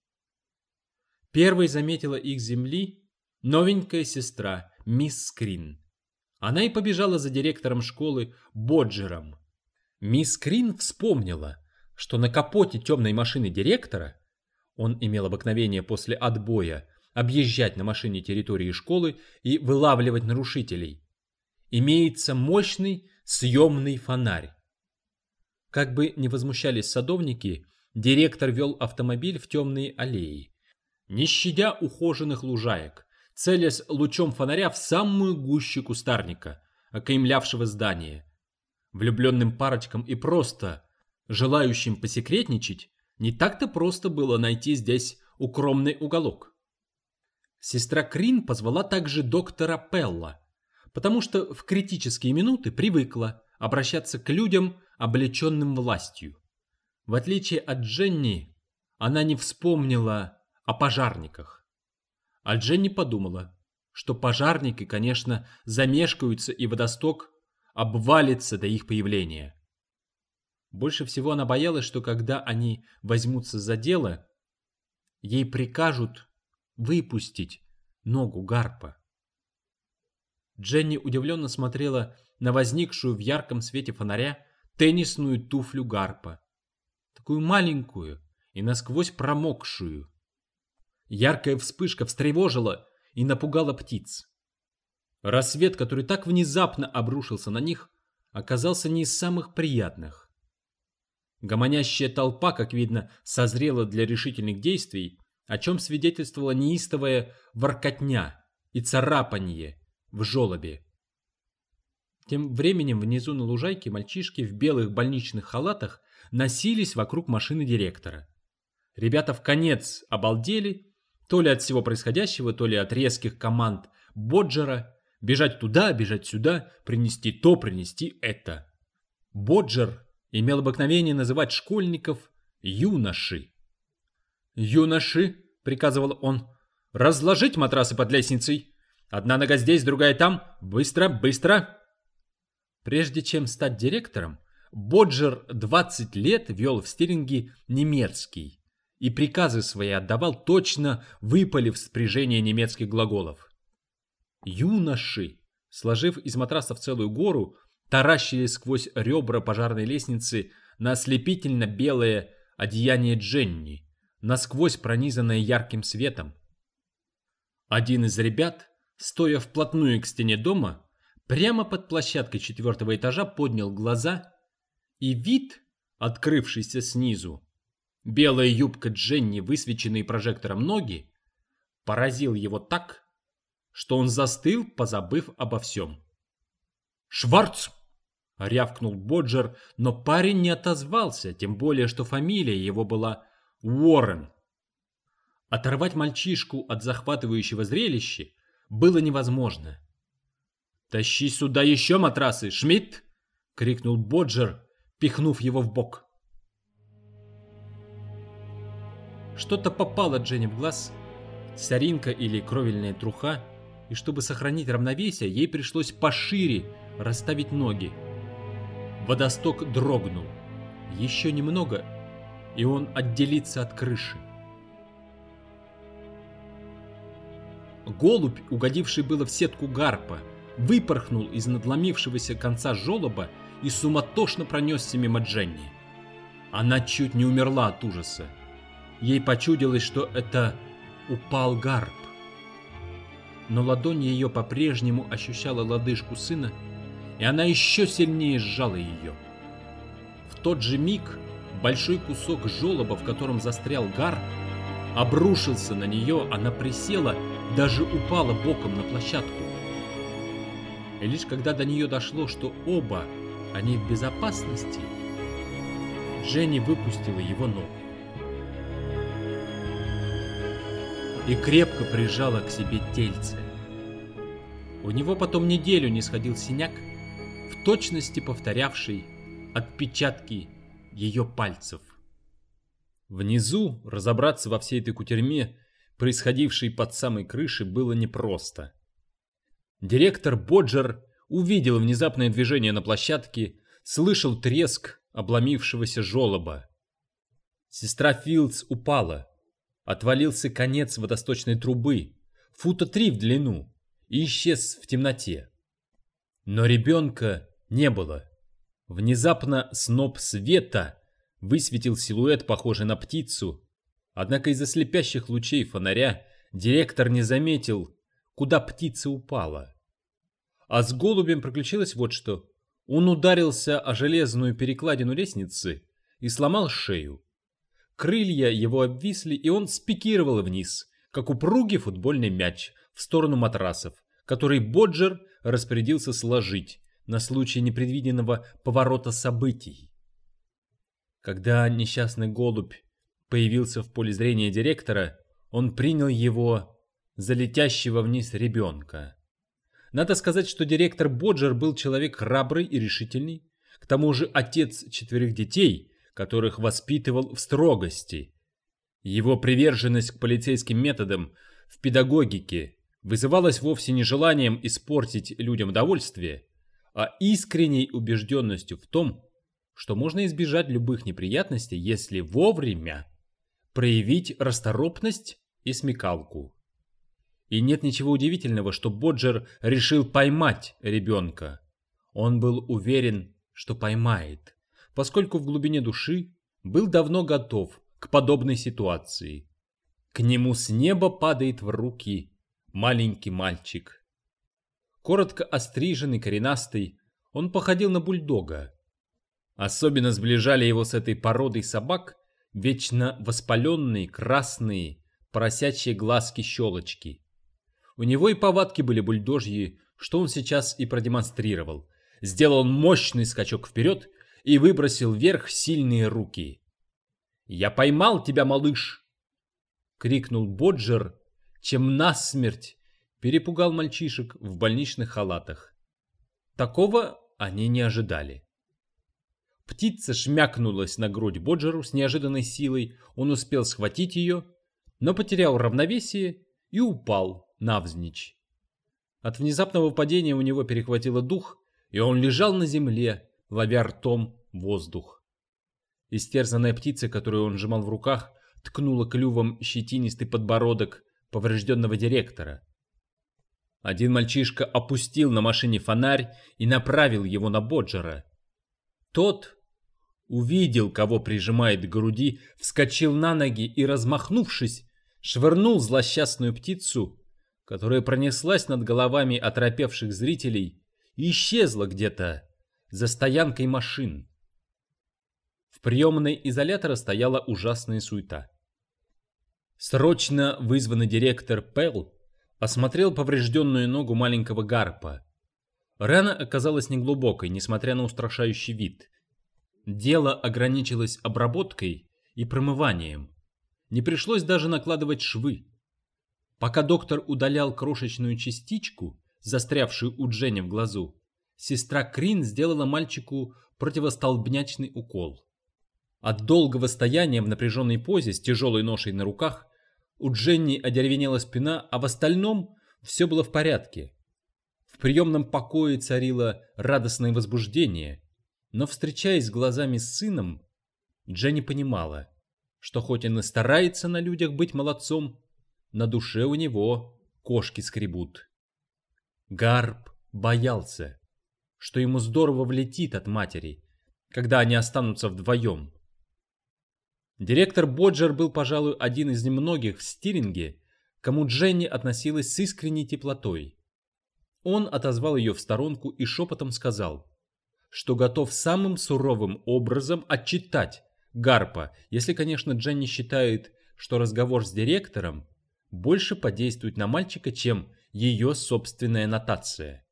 Первой заметила их с земли новенькая сестра, мисс Скрин. Она и побежала за директором школы Боджером. Мисс Скрин вспомнила, что на капоте темной машины директора, он имел обыкновение после отбоя объезжать на машине территории школы и вылавливать нарушителей, имеется мощный съемный фонарь. Как бы ни возмущались садовники, директор вел автомобиль в темные аллеи, не щадя ухоженных лужаек, целясь лучом фонаря в самую гущу кустарника, окаймлявшего здание. Влюбленным парочкам и просто желающим посекретничать не так-то просто было найти здесь укромный уголок. Сестра Крин позвала также доктора Пелла, потому что в критические минуты привыкла обращаться к людям, облеченным властью. В отличие от Дженни, она не вспомнила о пожарниках. А Дженни подумала, что пожарники, конечно, замешкаются и водосток обвалится до их появления. Больше всего она боялась, что когда они возьмутся за дело, ей прикажут выпустить ногу Гарпа. Дженни удивленно смотрела на возникшую в ярком свете фонаря теннисную туфлю Гарпа, такую маленькую и насквозь промокшую. Яркая вспышка встревожила и напугала птиц. Рассвет, который так внезапно обрушился на них, оказался не из самых приятных. Гомонящая толпа, как видно, созрела для решительных действий, о чем свидетельствовала неистовая воркотня и царапанье в желобе. Тем временем внизу на лужайке мальчишки в белых больничных халатах носились вокруг машины директора. Ребята вконец обалдели, то ли от всего происходящего, то ли от резких команд Боджера: бежать туда, бежать сюда, принести то, принести это. Боджер имел обыкновение называть школьников юноши. «Юноши», — приказывал он, — «разложить матрасы под лестницей. Одна нога здесь, другая там. Быстро, быстро!» Прежде чем стать директором, Боджер 20 лет вел в стирлинге немецкий и приказы свои отдавал, точно выпалив спряжение немецких глаголов. Юноши, сложив из матрасов целую гору, таращились сквозь ребра пожарной лестницы на ослепительно белое одеяние Дженни, насквозь пронизанное ярким светом. Один из ребят, стоя вплотную к стене дома, прямо под площадкой 4-го этажа поднял глаза, и вид, открывшийся снизу, белая юбка Дженни, высвеченные прожектором ноги, поразил его так, что он застыл, позабыв обо всем. «Шварц!» — рявкнул Боджер, но парень не отозвался, тем более, что фамилия его была Уоррен. Оторвать мальчишку от захватывающего зрелища было невозможно. «Тащи сюда еще матрасы, Шмидт!» — крикнул Боджер, пихнув его в бок. Что-то попало Дженни в глаз, соринка или кровельная труха, и чтобы сохранить равновесие, ей пришлось пошире расставить ноги. Водосток дрогнул. Еще немного, и он отделится от крыши. Голубь, угодивший было в сетку гарпа, выпорхнул из надломившегося конца желоба и суматошно пронесся мимо Дженни. Она чуть не умерла от ужаса. Ей почудилось, что это упал гарп. Но ладонь ее по-прежнему ощущала лодыжку сына, и она еще сильнее сжала ее. В тот же миг большой кусок желоба, в котором застрял гарп, обрушился на нее, она присела, даже упала боком на площадку. И лишь когда до нее дошло, что оба они в безопасности, Дженни выпустила его ногу и крепко прижала к себе тельце. У него потом неделю не сходил синяк, в точности повторявший отпечатки ее пальцев. Внизу разобраться во всей этой кутерьме, происходившей под самой крышей, было непросто. Директор Боджер увидел внезапное движение на площадке, слышал треск обломившегося желоба. Сестра Филдс упала. Отвалился конец водосточной трубы, 3 фута в длину, и исчез в темноте. Но ребенка не было. Внезапно сноп света высветил силуэт, похожий на птицу. Однако из-за слепящих лучей фонаря директор не заметил, куда птица упала. А с голубем приключилось вот что. Он ударился о железную перекладину лестницы и сломал шею. Крылья его обвисли, и он спикировал вниз, как упругий футбольный мяч, в сторону матрасов, который Боджер распорядился сложить на случай непредвиденного поворота событий. Когда несчастный голубь появился в поле зрения директора, он принял его за летящего вниз ребенка. Надо сказать, что директор Боджер был человек храбрый и решительный, к тому же отец 4 детей, которых воспитывал в строгости. Его приверженность к полицейским методам в педагогике вызывалась вовсе не желанием испортить людям удовольствие, а искренней убежденностью в том, что можно избежать любых неприятностей, если вовремя проявить расторопность и смекалку. И нет ничего удивительного, что Боджер решил поймать ребенка. Он был уверен, что поймает, поскольку в глубине души был давно готов к подобной ситуации. К нему с неба падает в руки маленький мальчик. Коротко остриженный, коренастый, он походил на бульдога. Особенно сближали его с этой породой собак вечно воспаленные, красные, поросячьи глазки-щелочки. У него и повадки были бульдожьи, что он сейчас и продемонстрировал. Сделал мощный скачок вперед и выбросил вверх сильные руки. «Я поймал тебя, малыш!» — крикнул Боджер, чем насмерть перепугал мальчишек в больничных халатах. Такого они не ожидали. Птица шмякнулась на грудь Боджеру с неожиданной силой, он успел схватить ее, но потерял равновесие и упал навзничь. От внезапного падения у него перехватило дух, и он лежал на земле, ловя ртом воздух. Истерзанная птица, которую он сжимал в руках, ткнула клювом щетинистый подбородок поврежденного директора. Один мальчишка опустил на машине фонарь и направил его на Боджера. Тот увидел, кого прижимает к груди, вскочил на ноги и, размахнувшись, швырнул злосчастную птицу, которая пронеслась над головами оторопевших зрителей и исчезла где-то за стоянкой машин. В приемной изолятора стояла ужасная суета. Срочно вызванный директор Пелл осмотрел поврежденную ногу маленького Гарпа. Рана оказалась неглубокой, несмотря на устрашающий вид. Дело ограничилось обработкой и промыванием. Не пришлось даже накладывать швы. Пока доктор удалял крошечную частичку, застрявшую у Дженни в глазу, сестра Крин сделала мальчику противостолбнячный укол. От долгого стояния в напряженной позе с тяжелой ношей на руках у Дженни одеревенела спина, а в остальном все было в порядке. В приемном покое царило радостное возбуждение, но, встречаясь глазами с сыном, Дженни понимала, что хоть он и старается на людях быть молодцом, на душе у него кошки скребут. Гарп боялся, что ему здорово влетит от матери, когда они останутся вдвоем. Директор Боджер был, пожалуй, один из немногих в Стиринге, кому Дженни относилась с искренней теплотой. Он отозвал ее в сторонку и шепотом сказал, что готов самым суровым образом отчитать Гарпа, если, конечно, Дженни считает, что разговор с директором больше подействует на мальчика, чем ее собственная нотация.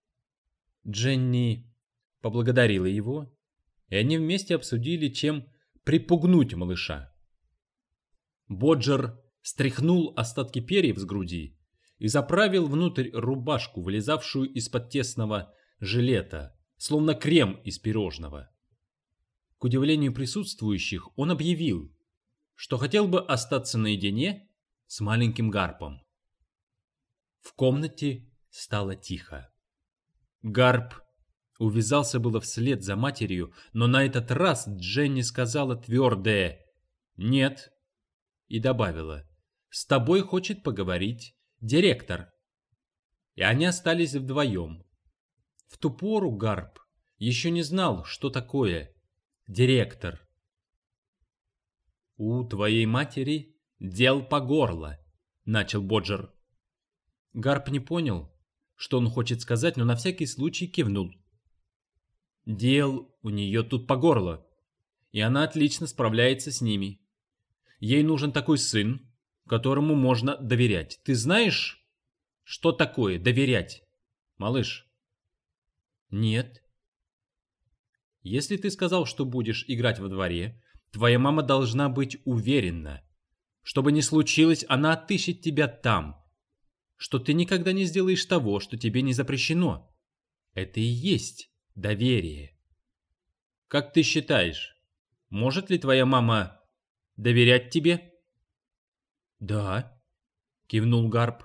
Дженни поблагодарила его, и они вместе обсудили, чем припугнуть малыша. Боджер стряхнул остатки перьев с груди и заправил внутрь рубашку, вылезавшую из-под тесного жилета, словно крем из пирожного. К удивлению присутствующих, он объявил, что хотел бы остаться наедине с маленьким Гарпом. В комнате стало тихо. Гарп увязался было вслед за матерью, но на этот раз Дженни сказала твердое «нет» и добавила «с тобой хочет поговорить директор». И они остались вдвоем. В ту пору Гарп еще не знал, что такое директор. «У твоей матери дел по горло», — начал Боджер. Гарп не понял, что он хочет сказать, но на всякий случай кивнул. «Дел у нее тут по горло, и она отлично справляется с ними. Ей нужен такой сын, которому можно доверять. Ты знаешь, что такое доверять, малыш?» «Нет». «Если ты сказал, что будешь играть во дворе, твоя мама должна быть уверена. Что бы ни случилось, она отыщет тебя там. Что ты никогда не сделаешь того, что тебе не запрещено. Это и есть доверие. Как ты считаешь, может ли твоя мама доверять тебе?» «Да», — кивнул Гарп.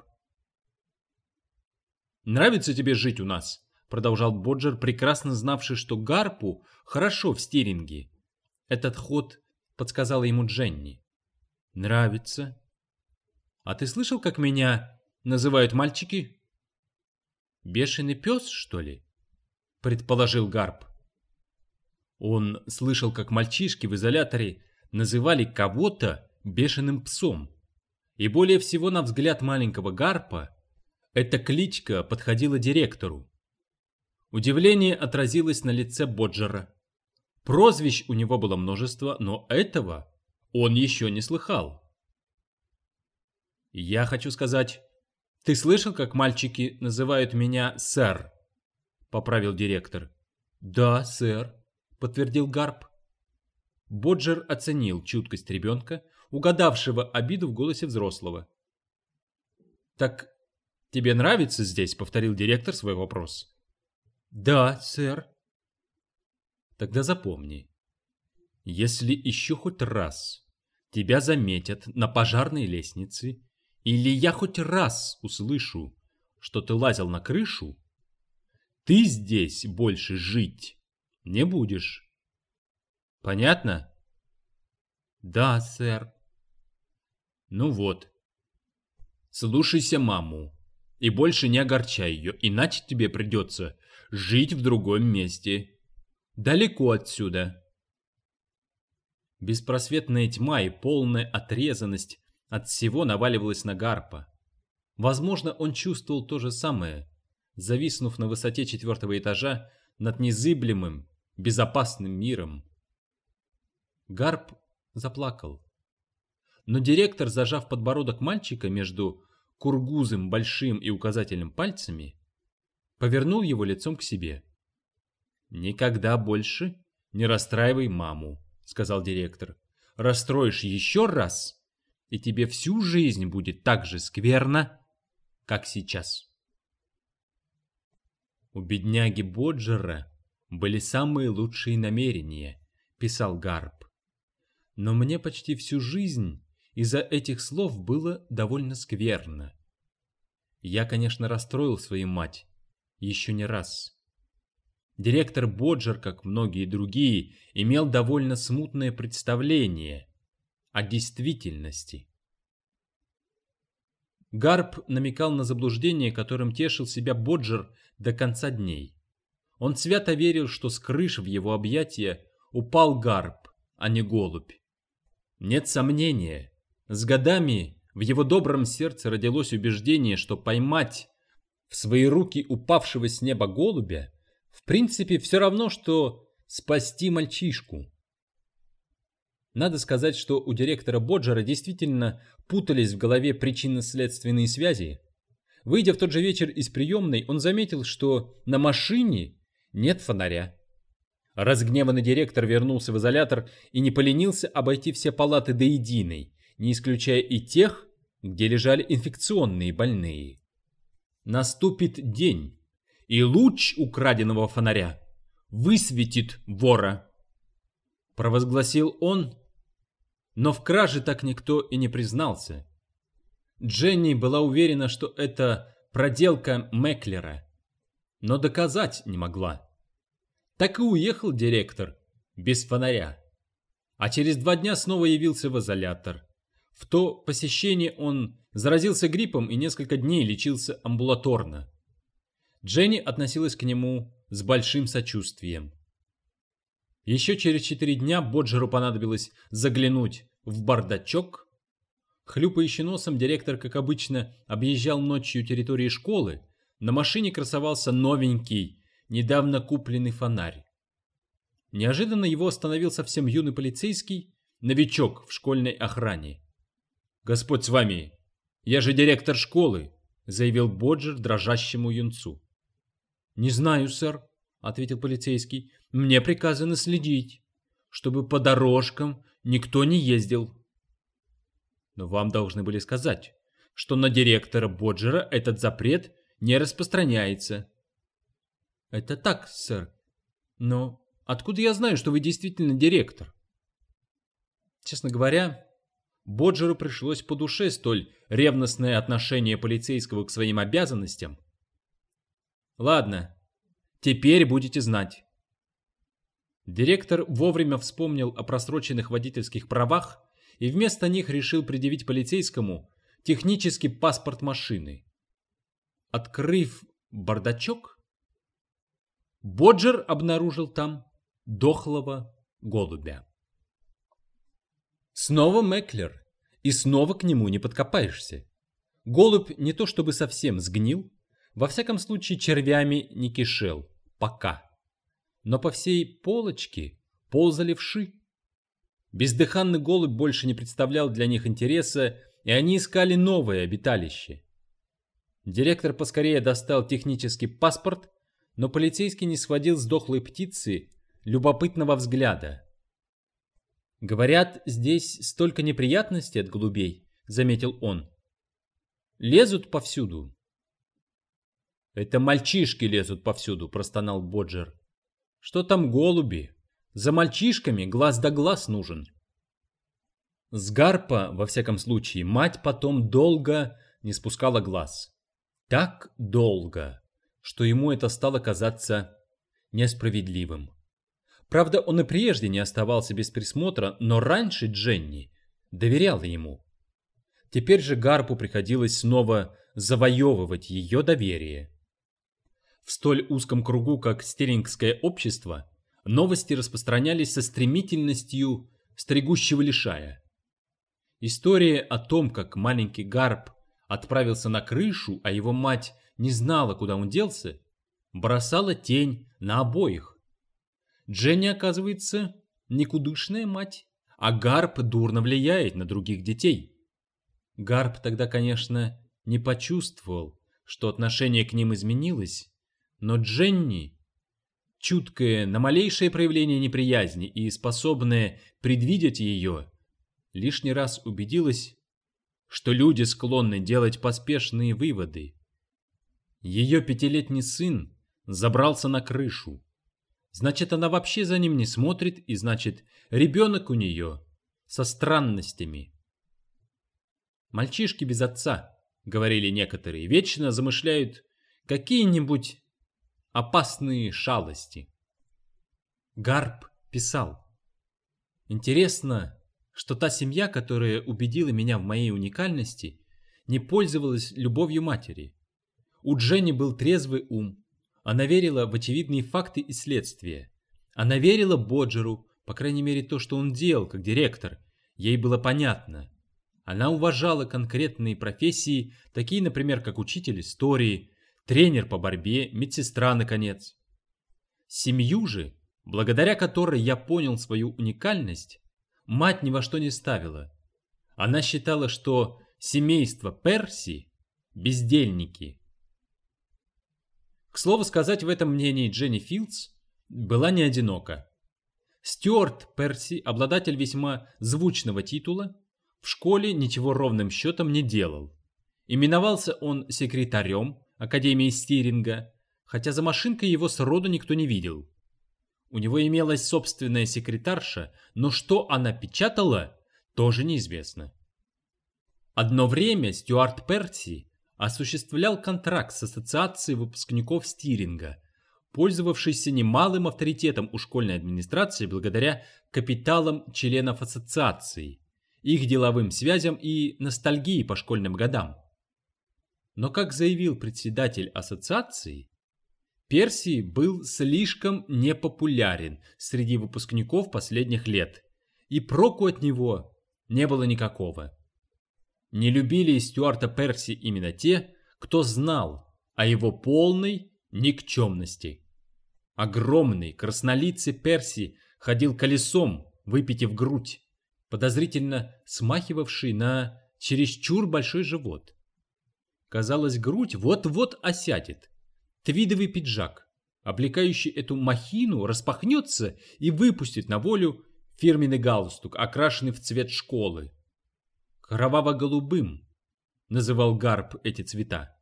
«Нравится тебе жить у нас?» — продолжал Боджер, прекрасно знавший, что Гарпу хорошо в Стиринге. Этот ход подсказала ему Дженни. «Нравится. А ты слышал, как меня называют мальчики?» «Бешеный пес, что ли?» — предположил Гарп. Он слышал, как мальчишки в изоляторе называли кого-то бешеным псом. И более всего, на взгляд маленького Гарпа, эта кличка подходила директору. Удивление отразилось на лице Боджера. Прозвищ у него было множество, но этого он еще не слыхал. «Я хочу сказать, ты слышал, как мальчики называют меня сэр?» — поправил директор. «Да, сэр», — подтвердил Гарп. Боджер оценил чуткость ребенка, угадавшего обиду в голосе взрослого. «Так тебе нравится здесь?» — повторил директор свой вопрос. «Да, сэр». Тогда запомни, если еще хоть раз тебя заметят на пожарной лестнице, или я хоть раз услышу, что ты лазил на крышу, ты здесь больше жить не будешь. Понятно?
Да, сэр.
Ну вот. Слушайся маму и больше не огорчай ее, иначе тебе придется жить в другом месте. Далеко отсюда. Беспросветная тьма и полная отрезанность от всего наваливалась на Гарпа. Возможно, он чувствовал то же самое, зависнув на высоте 4-го этажа над незыблемым, безопасным миром. Гарп заплакал. Но директор, зажав подбородок мальчика между кургузым большим и указательным пальцами, повернул его лицом к себе. «Никогда больше не расстраивай маму», — сказал директор. «Расстроишь еще раз, и тебе всю жизнь будет так же скверно, как сейчас». «У бедняги Боджера были самые лучшие намерения», — писал Гарп. «Но мне почти всю жизнь из-за этих слов было довольно скверно. Я, конечно, расстроил свою мать еще не раз». Директор Боджер, как многие другие, имел довольно смутное представление о действительности. Гарп намекал на заблуждение, которым тешил себя Боджер до конца дней. Он свято верил, что с крыши в его объятия упал Гарп, а не голубь. Нет сомнения, с годами в его добром сердце родилось убеждение, что поймать в свои руки упавшего с неба голубя в принципе все равно, что спасти мальчишку. Надо сказать, что у директора Боджера действительно путались в голове причинно-следственные связи. Выйдя в тот же вечер из приемной, он заметил, что на машине нет фонаря. Разгневанный директор вернулся в изолятор и не поленился обойти все палаты до единой, не исключая и тех, где лежали инфекционные больные. Наступит день, и луч украденного фонаря высветит вора, провозгласил он, но в краже так никто и не признался. Дженни была уверена, что это проделка Мэклера, но доказать не могла. Так и уехал директор без фонаря, а через 2 дня снова явился в изолятор. В то посещение он заразился гриппом и несколько дней лечился амбулаторно. Дженни относилась к нему с большим сочувствием. Еще через 4 дня Боджеру понадобилось заглянуть в бардачок. Хлюпающий носом, директор, как обычно, объезжал ночью территории школы. На машине красовался новенький, недавно купленный фонарь. Неожиданно его остановил совсем юный полицейский, новичок в школьной охране. «Господь с вами! Я же директор школы!» — заявил Боджер дрожащему юнцу. «Не знаю, сэр», — ответил полицейский. «Мне приказано следить, чтобы по дорожкам никто не ездил». «Но вам должны были сказать, что на директора Боджера этот запрет не распространяется». «Это так, сэр. Но откуда я знаю, что вы действительно директор?» Честно говоря, Боджеру пришлось по душе столь ревностное отношение полицейского к своим обязанностям. «Ладно, теперь будете знать». Директор вовремя вспомнил о просроченных водительских правах и вместо них решил предъявить полицейскому технический паспорт машины. Открыв бардачок, Боджер обнаружил там дохлого голубя. Снова Мэклер, и снова к нему не подкопаешься. Голубь не то чтобы совсем сгнил, во всяком случае червями не кишел, пока. Но по всей полочке ползали вши. Бездыханный голубь больше не представлял для них интереса, и они искали новое обиталище. Директор поскорее достал технический паспорт, но полицейский не сводил с дохлой птицы любопытного взгляда. «Говорят, здесь столько неприятностей от голубей», — заметил он. «Лезут повсюду». «Это мальчишки лезут повсюду», — простонал Боджер. «Что там голуби? За мальчишками глаз да глаз нужен. С Гарпа, во всяком случае, мать потом долго не спускала глаз. Так долго, что ему это стало казаться несправедливым. Правда, он и прежде не оставался без присмотра, но раньше Дженни доверяла ему. Теперь же Гарпу приходилось снова завоевывать ее доверие. В столь узком кругу, как стирингское общество, новости распространялись со стремительностью стригущего лишая. История о том, как маленький Гарп отправился на крышу, а его мать не знала, куда он делся, бросала тень на обоих. Дженни, оказывается, никудышная мать, а Гарп дурно влияет на других детей. Гарп тогда, конечно, не почувствовал, что отношение к ним изменилось, но Дженни, чуткая на малейшее проявление неприязни и способная предвидеть ее, лишний раз убедилась, что люди склонны делать поспешные выводы. Ее 5-летний сын забрался на крышу. Значит, она вообще за ним не смотрит, и значит, ребенок у нее со странностями. «Мальчишки без отца», — говорили некоторые, — «вечно замышляют какие-нибудь опасные шалости». Гарп писал: «Интересно, что та семья, которая убедила меня в моей уникальности, не пользовалась любовью матери. У Дженни был трезвый ум. Она верила в очевидные факты и следствия. Она верила Боджеру, по крайней мере то, что он делал как директор, ей было понятно. Она уважала конкретные профессии, такие, например, как учитель истории, тренер по борьбе, медсестра, наконец. Семью же, благодаря которой я понял свою уникальность, мать ни во что не ставила. Она считала, что семейство Перси – бездельники». К слову сказать, в этом мнении Дженни Филдс была не одинока. Стюарт Перси, обладатель весьма звучного титула, в школе ничего ровным счетом не делал. Именовался он секретарем Академии Стиринга, хотя за машинкой его сроду никто не видел. У него имелась собственная секретарша, но что она печатала, тоже неизвестно. Одно время Стюарт Перси осуществлял контракт с ассоциацией выпускников Стиринга, пользовавшейся немалым авторитетом у школьной администрации благодаря капиталам членов ассоциации, их деловым связям и ностальгии по школьным годам. Но, как заявил председатель ассоциации, Перси был слишком непопулярен среди выпускников последних лет, и проку от него не было никакого. Не любили Стюарта Перси именно те, кто знал о его полной никчемности. Огромный краснолицый Перси ходил колесом, выпитив грудь, подозрительно смахивавший на чересчур большой живот. Казалось, грудь вот-вот осядет. Твидовый пиджак, облекающий эту махину, распахнется и выпустит на волю фирменный галстук, окрашенный в цвет школы. Кроваво-голубым называл Гарп эти цвета.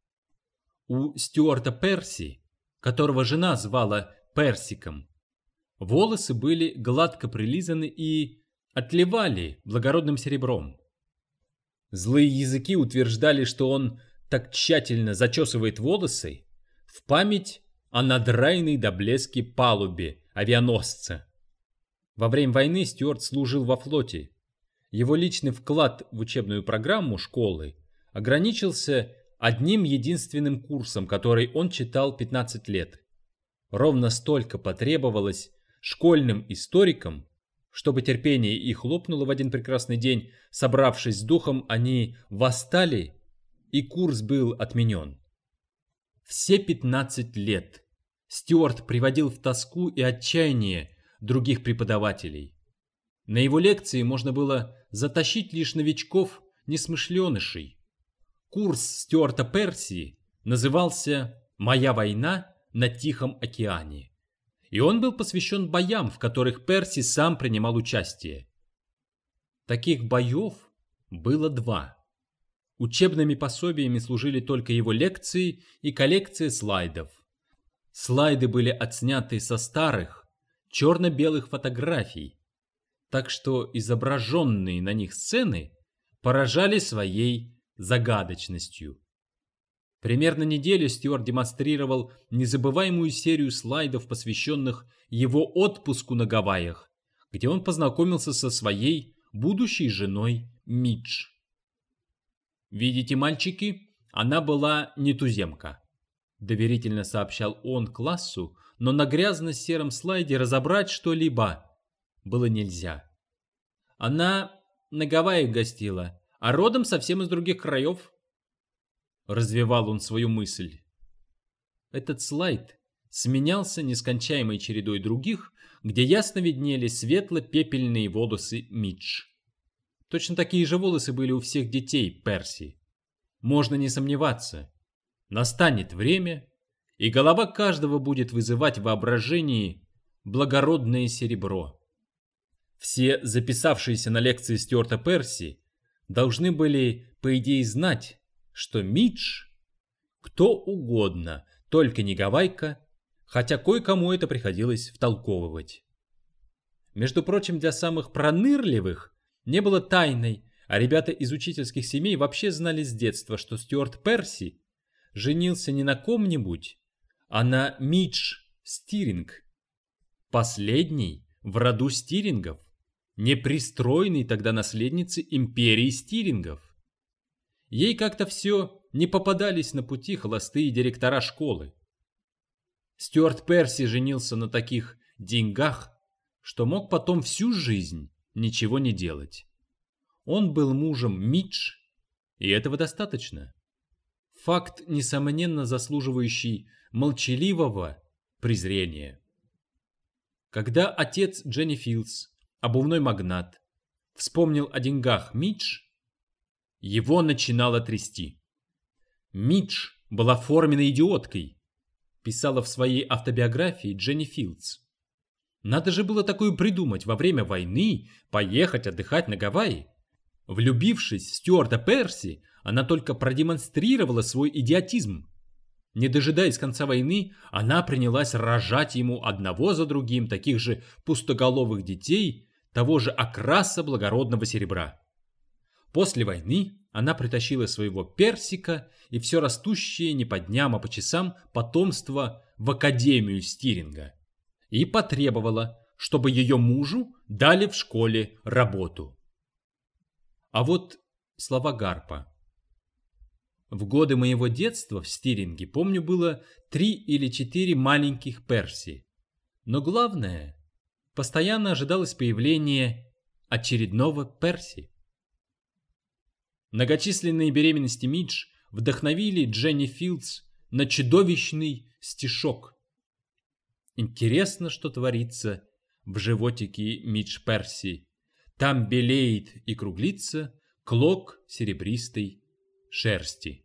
У Стюарта Перси, которого жена звала Персиком, волосы были гладко прилизаны и отливали благородным серебром. Злые языки утверждали, что он так тщательно зачесывает волосы в память о надраенной до блески палубе авианосца. Во время войны Стюарт служил во флоте. Его личный вклад в учебную программу школы ограничился одним единственным курсом, который он читал 15 лет. Ровно столько потребовалось школьным историкам, чтобы терпение их лопнуло в один прекрасный день. Собравшись с духом, они восстали, и курс был отменен. Все 15 лет Стюарт приводил в тоску и отчаяние других преподавателей. На его лекции можно было затащить лишь новичков-несмышленышей. Курс Стюарта Перси назывался «Моя война на Тихом океане», и он был посвящен боям, в которых Перси сам принимал участие. Таких боев было 2. Учебными пособиями служили только его лекции и коллекция слайдов. Слайды были отсняты со старых, черно-белых фотографий, так что изображенные на них сцены поражали своей загадочностью. Примерно неделю Стюарт демонстрировал незабываемую серию слайдов, посвященных его отпуску на Гавайях, где он познакомился со своей будущей женой Мидж. «Видите, мальчики, она была не туземка», — доверительно сообщал он классу, но на грязно-сером слайде разобрать что-либо было нельзя. «Она на Гавайях гостила, а родом совсем из других краев», — развивал он свою мысль. Этот слайд сменялся нескончаемой чередой других, где ясно виднелись светло-пепельные волосы Мидж. Точно такие же волосы были у всех детей Перси. Можно не сомневаться, настанет время, и голова каждого будет вызывать в воображении благородное серебро. Все записавшиеся на лекции Стюарта Перси должны были, по идее, знать, что Мидж кто угодно, только не гавайка, хотя кое-кому это приходилось втолковывать. Между прочим, для самых пронырливых не было тайной, а ребята из учительских семей вообще знали с детства, что Стюарт Перси женился не на ком-нибудь, а на Мидж Стиринг, последней в роду Стирингов, непристроенной тогда наследницы империи Стирингов. Ей как-то все не попадались на пути холостые директора школы. Стюарт Перси женился на таких деньгах, что мог потом всю жизнь ничего не делать. Он был мужем Мидж, и этого достаточно. Факт, несомненно, заслуживающий молчаливого презрения. Когда отец Дженни Филдс, обувной магнат, вспомнил о деньгах Мидж, его начинало трясти. Мидж была форменной идиоткой, писала в своей автобиографии Дженни Филдс. Надо же было такое придумать во время войны, поехать отдыхать на Гавайи. Влюбившись в Стюарта Перси, она только продемонстрировала свой идиотизм. Не дожидаясь конца войны, она принялась рожать ему одного за другим таких же пустоголовых детей, того же окраса благородного серебра. После войны она притащила своего Персика и все растущее не по дням, а по часам потомство в Академию Стиринга и потребовала, чтобы ее мужу дали в школе работу. А вот слова Гарпа. В годы моего детства в Стиринге, помню, было 3 или 4 маленьких Перси. Но главное, постоянно ожидалось появление очередного Перси. Многочисленные беременности Мидж вдохновили Дженни Филдс на чудовищный стишок. Интересно, что творится в животике Мидж Перси. Там белеет и круглится клок серебристой шерсти.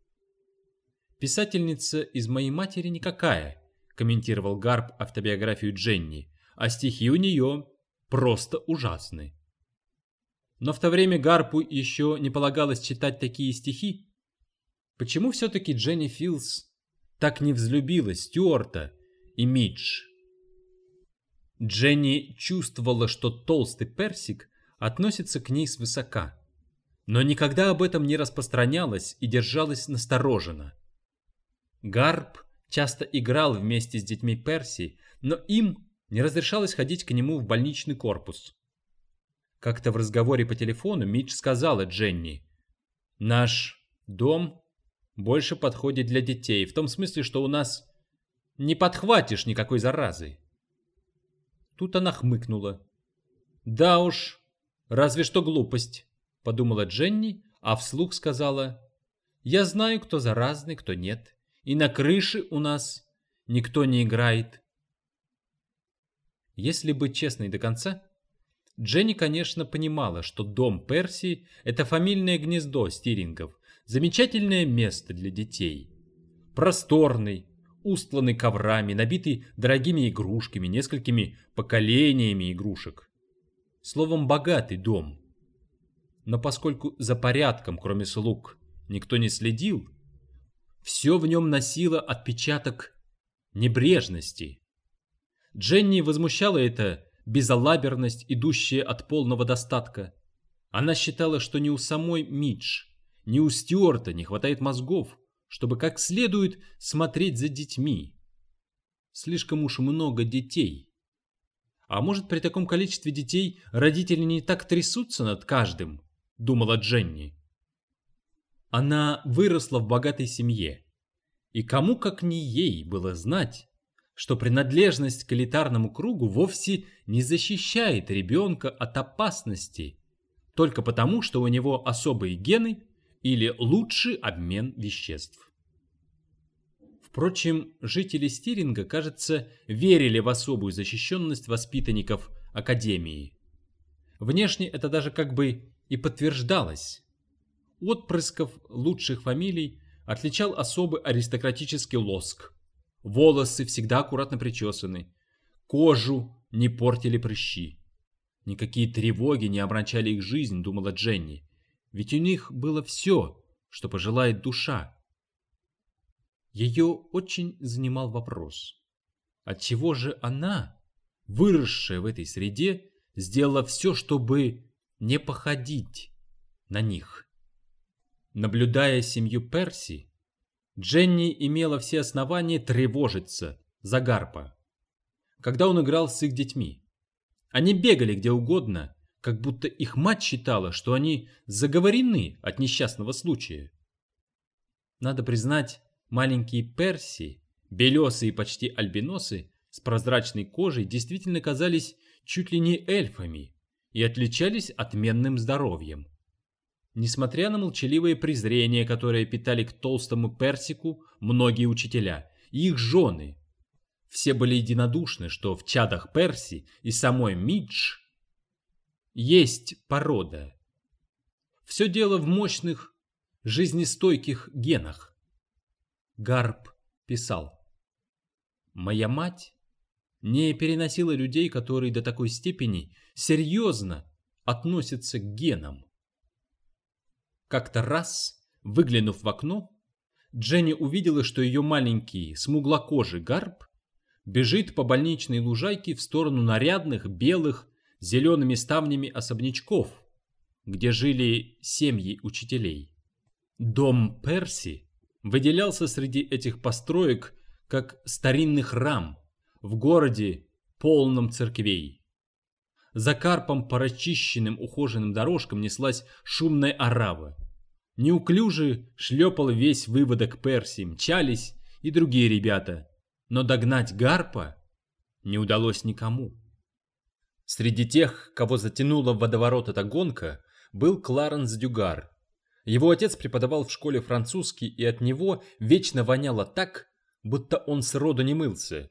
«Писательница из моей матери никакая», комментировал Гарп автобиографию Дженни, а стихи у нее просто ужасны. Но в то время Гарпу еще не полагалось читать такие стихи. Почему все-таки Дженни Филдс так не взлюбила Стюарта и Мидж? Дженни чувствовала, что толстый Персик относится к ней свысока, но никогда об этом не распространялась и держалась настороженно. Гарп часто играл вместе с детьми Перси, но им не разрешалось ходить к нему в больничный корпус. Как-то в разговоре по телефону Мидж сказала Дженни: «Наш дом больше подходит для детей, в том смысле, что у нас не подхватишь никакой заразы». Тут она хмыкнула. «Да уж, разве что глупость», — подумала Дженни, а вслух сказала: «Я знаю, кто заразный, кто нет, и на крыше у нас никто не играет». Если быть честной до конца, Дженни, конечно, понимала, что дом Перси – это фамильное гнездо Стирингов, замечательное место для детей. Просторный, устланный коврами, набитый дорогими игрушками, несколькими поколениями игрушек. Словом, богатый дом. Но поскольку за порядком, кроме слуг, никто не следил, все в нем носило отпечаток небрежности. Дженни возмущала эта безалаберность, идущая от полного достатка. Она считала, что ни у самой Мидж, ни у Стюарта не хватает мозгов, чтобы как следует смотреть за детьми. Слишком уж много детей. А может, при таком количестве детей родители не так трясутся над каждым, думала Дженни. Она выросла в богатой семье, и кому как не ей было знать, что принадлежность к элитарному кругу вовсе не защищает ребенка от опасности, только потому, что у него особые гены или лучший обмен веществ. Впрочем, жители Стиринга, кажется, верили в особую защищенность воспитанников Академии. Внешне это даже как бы и подтверждалось. Отпрысков лучших фамилий отличал особый аристократический лоск. Волосы всегда аккуратно причесаны, кожу не портили прыщи. Никакие тревоги не омрачали их жизнь, думала Дженни, ведь у них было все, что пожелает душа. Ее очень занимал вопрос, отчего же она, выросшая в этой среде, сделала все, чтобы не походить на них. Наблюдая семью Перси, Дженни имела все основания тревожиться за Гарпа, когда он играл с их детьми. Они бегали где угодно, как будто их мать считала, что они заговорены от несчастного случая. Надо признать, маленькие Перси, белесые почти альбиносы с прозрачной кожей, действительно казались чуть ли не эльфами и отличались отменным здоровьем. Несмотря на молчаливое презрение, которое питали к толстому Персику многие учителя и их жены, все были единодушны, что в чадах Перси и самой Мидж есть порода. Все дело в мощных, жизнестойких генах. Гарп писал: «Моя мать не переносила людей, которые до такой степени серьезно относятся к генам». Как-то раз, выглянув в окно, Дженни увидела, что ее маленький смуглокожий Гарп бежит по больничной лужайке в сторону нарядных, белых, зелеными ставнями особнячков, где жили семьи учителей. Дом Перси выделялся среди этих построек, как старинный храм в городе, полном церквей. За Карпом по расчищенным ухоженным дорожкам неслась шумная орава. Неуклюже шлепал весь выводок Перси, мчались и другие ребята, но догнать Гарпа не удалось никому. Среди тех, кого затянула в водоворот эта гонка, был Кларенс Дюгар. Его отец преподавал в школе французский, и от него вечно воняло так, будто он сроду не мылся.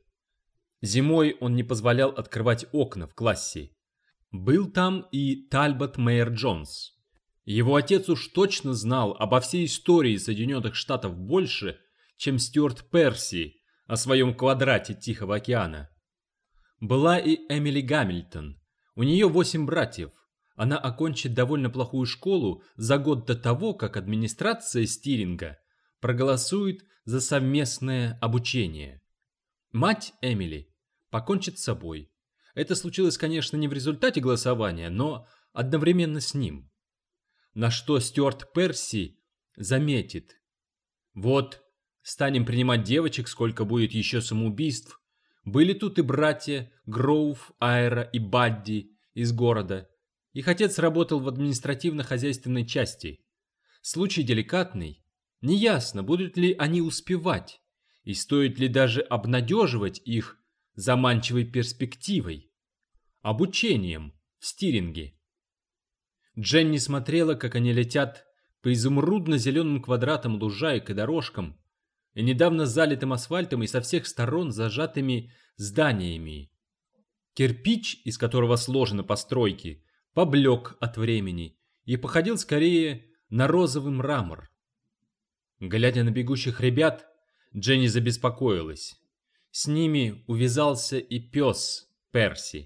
Зимой он не позволял открывать окна в классе. Был там и Тальбот Мэйр Джонс. Его отец уж точно знал обо всей истории Соединенных Штатов больше, чем Стюарт Перси о своем квадрате Тихого океана. Была и Эмили Гамильтон. У нее 8 братьев. Она окончит довольно плохую школу за год до того, как администрация Стиринга проголосует за совместное обучение. Мать Эмили покончит с собой. Это случилось, конечно, не в результате голосования, но одновременно с ним. На что Стюарт Перси заметит: вот, станем принимать девочек, сколько будет еще самоубийств. Были тут и братья Гроув, Айра и Бадди из города. Их отец работал в административно-хозяйственной части. Случай деликатный. Неясно, будут ли они успевать, и стоит ли даже обнадеживать их заманчивой перспективой, обучением в Стиринге. Дженни смотрела, как они летят по изумрудно-зеленым квадратам лужаек и дорожкам, и недавно залитым асфальтом и со всех сторон зажатыми зданиями. Кирпич, из которого сложены постройки, поблек от времени и походил скорее на розовый мрамор. Глядя на бегущих ребят, Дженни забеспокоилась. С ними увязался и пес Перси.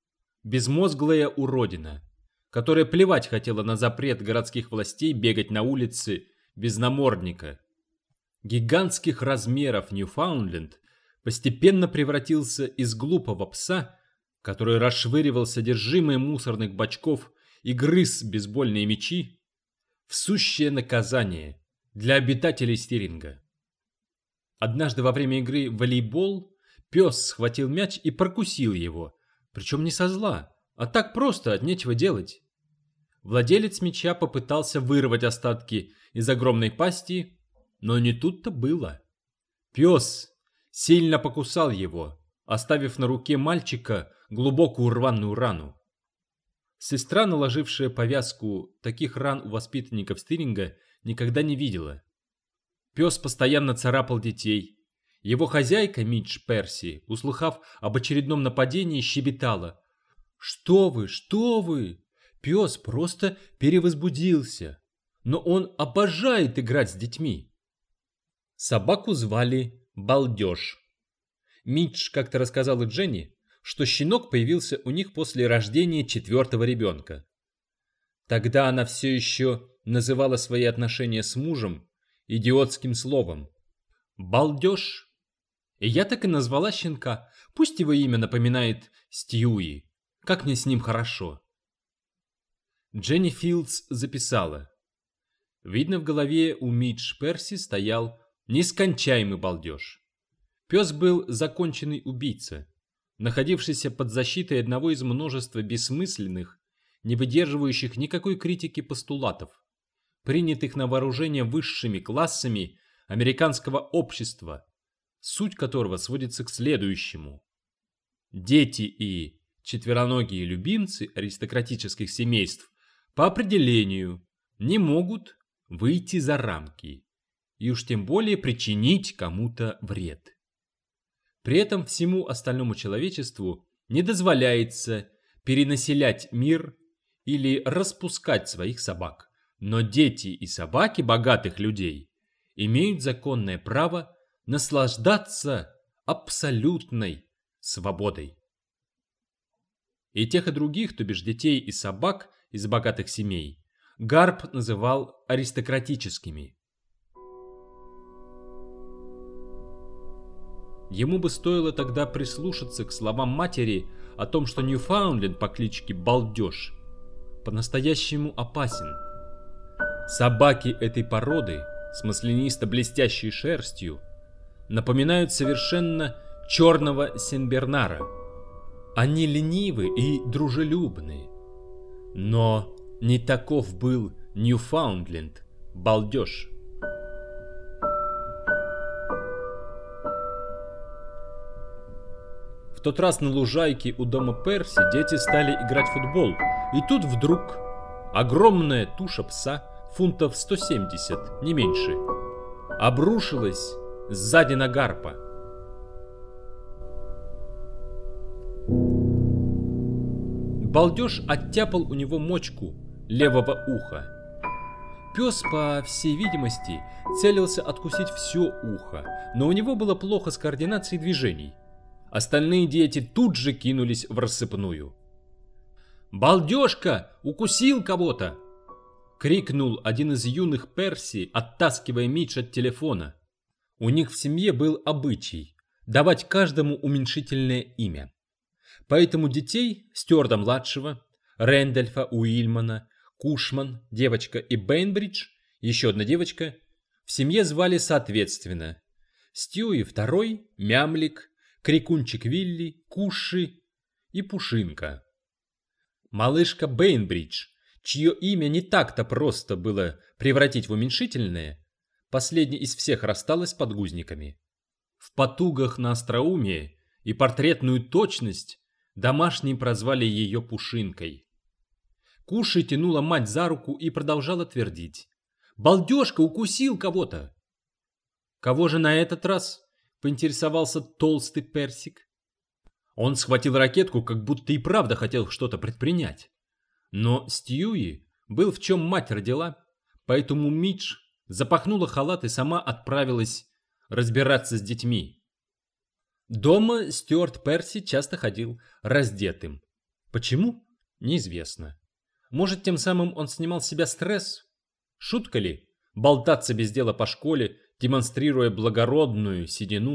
Безмозглая уродина, которая плевать хотела на запрет городских властей бегать на улице без намордника. Гигантских размеров Ньюфаундленд постепенно превратился из глупого пса, который расшвыривал содержимое мусорных бачков и грыз бейсбольные мячи, в сущее наказание для обитателей Стиринга. Однажды во время игры в волейбол пес схватил мяч и прокусил его, причем не со зла, а так просто, от нечего делать. Владелец мяча попытался вырвать остатки из огромной пасти, но не тут-то было. Пес сильно покусал его, оставив на руке мальчика глубокую рваную рану. Сестра, наложившая повязку, таких ран у воспитанников Стиринга никогда не видела. Пес постоянно царапал детей. Его хозяйка, Мидж Перси, услыхав об очередном нападении, щебетала: «Что вы, что вы? Пес просто перевозбудился, но он обожает играть с детьми». Собаку звали Балдеж. Мидж как-то рассказала Дженни, что щенок появился у них после рождения 4-го ребенка. Тогда она все еще называла свои отношения с мужем идиотским словом «балдеж». И я так и назвала щенка, пусть его имя напоминает Стьюи, как мне с ним хорошо. Дженни Филдс записала: видно, в голове у Мидж Перси стоял нескончаемый балдеж. Пес был законченный убийца, находившийся под защитой одного из множества бессмысленных, не выдерживающих никакой критики постулатов, принятых на вооружение высшими классами американского общества, суть которого сводится к следующему: дети и четвероногие любимцы аристократических семейств по определению не могут выйти за рамки и уж тем более причинить кому-то вред. При этом всему остальному человечеству не дозволяется перенаселять мир или распускать своих собак, но дети и собаки богатых людей имеют законное право наслаждаться абсолютной свободой. И тех, и других, то бишь детей и собак из богатых семей, Гарп называл аристократическими. Ему бы стоило тогда прислушаться к словам матери о том, что Ньюфаундленд по кличке Балдеж по-настоящему опасен. Собаки этой породы с маслянисто-блестящей шерстью напоминают совершенно черного сенбернара. Они ленивы и дружелюбны. Но не таков был Ньюфаундленд Балдеж. В тот раз на лужайке у дома Перси дети стали играть в футбол, и тут вдруг огромная туша пса, фунтов 170, не меньше, обрушилась сзади на Гарпа. Балдеж оттяпал у него мочку левого уха. Пес, по всей видимости, целился откусить все ухо, но у него было плохо с координацией движений. Остальные дети тут же кинулись в рассыпную. «Балдежка! Укусил кого-то!» — крикнул один из юных Перси, оттаскивая Мидж от телефона. У них в семье был обычай давать каждому уменьшительное имя. Поэтому детей Стюарта-младшего, Рэндольфа Уильмана, Кушман, девочка, и Бейнбридж, еще одна девочка, в семье звали соответственно Стьюи II, Мямлик, Крикунчик Вилли, Куши и Пушинка. Малышка Бейнбридж, чье имя не так-то просто было превратить в уменьшительное, последней из всех рассталась с подгузниками. В потугах на остроумие и портретную точность домашние прозвали ее Пушинкой. Куши тянула мать за руку и продолжала твердить: «Балдежка укусил кого-то!» «Кого же на этот раз?» — поинтересовался толстый Персик. Он схватил ракетку, как будто и правда хотел что-то предпринять. Но Стьюи был в чем мать родила, поэтому Мидж запахнула халат и сама отправилась разбираться с детьми. Дома Стюарт Перси часто ходил раздетым. Почему? Неизвестно. Может, тем самым он снимал с себя стресс? Шутка ли болтаться без дела по школе, демонстрируя благородную седину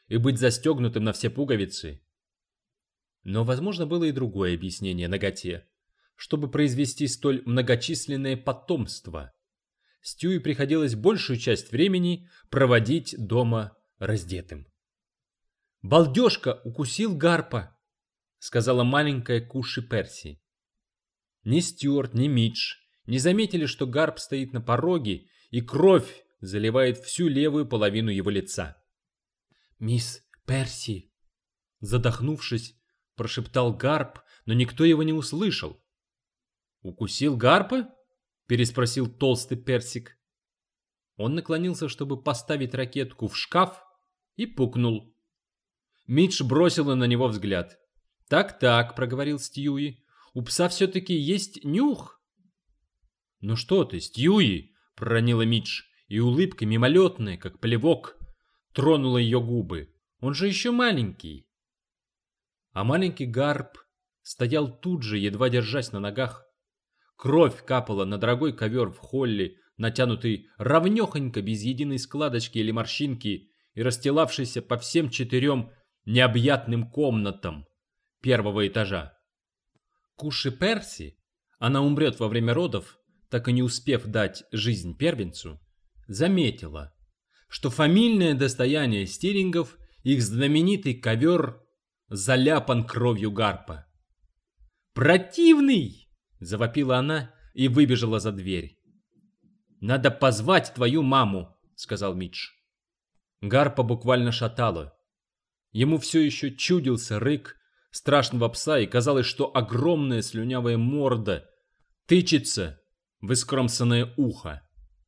и быть застегнутым на все пуговицы. Но, возможно, было и другое объяснение наготе. Чтобы произвести столь многочисленное потомство, Стьюи приходилось большую часть времени проводить дома раздетым. «Балдежка укусил Гарпа», — сказала маленькая Куши Перси. Ни Стюарт, ни Мидж не заметили, что Гарп стоит на пороге, и кровь заливает всю левую половину его лица. «Мисс Перси», задохнувшись, прошептал Гарп, но никто его не услышал. «Укусил Гарпа?» — переспросил толстый персик. Он наклонился, чтобы поставить ракетку в шкаф, и пукнул. Мидж бросила на него взгляд. «Так-так», — проговорил Стьюи, — «у пса все-таки есть нюх». «Ну что ты, Стьюи?» — проронила Мидж, и улыбка мимолетная, как плевок, тронула ее губы. «Он же еще маленький». А маленький Гарп стоял тут же, едва держась на ногах. Кровь капала на дорогой ковер в холле, натянутый ровнёхонько, без единой складочки или морщинки, и расстилавшийся по всем 4 необъятным комнатам первого этажа. Куши Перси, она умрет во время родов, так и не успев дать жизнь первенцу, заметила, что фамильное достояние Стирингов, их знаменитый ковер, заляпан кровью Гарпа. «Противный!» — завопила она и выбежала за дверь. «Надо позвать твою маму», — сказал Мидж. Гарпа буквально шатало. Ему все еще чудился рык страшного пса, и казалось, что огромная слюнявая морда тычется в искромсанное ухо.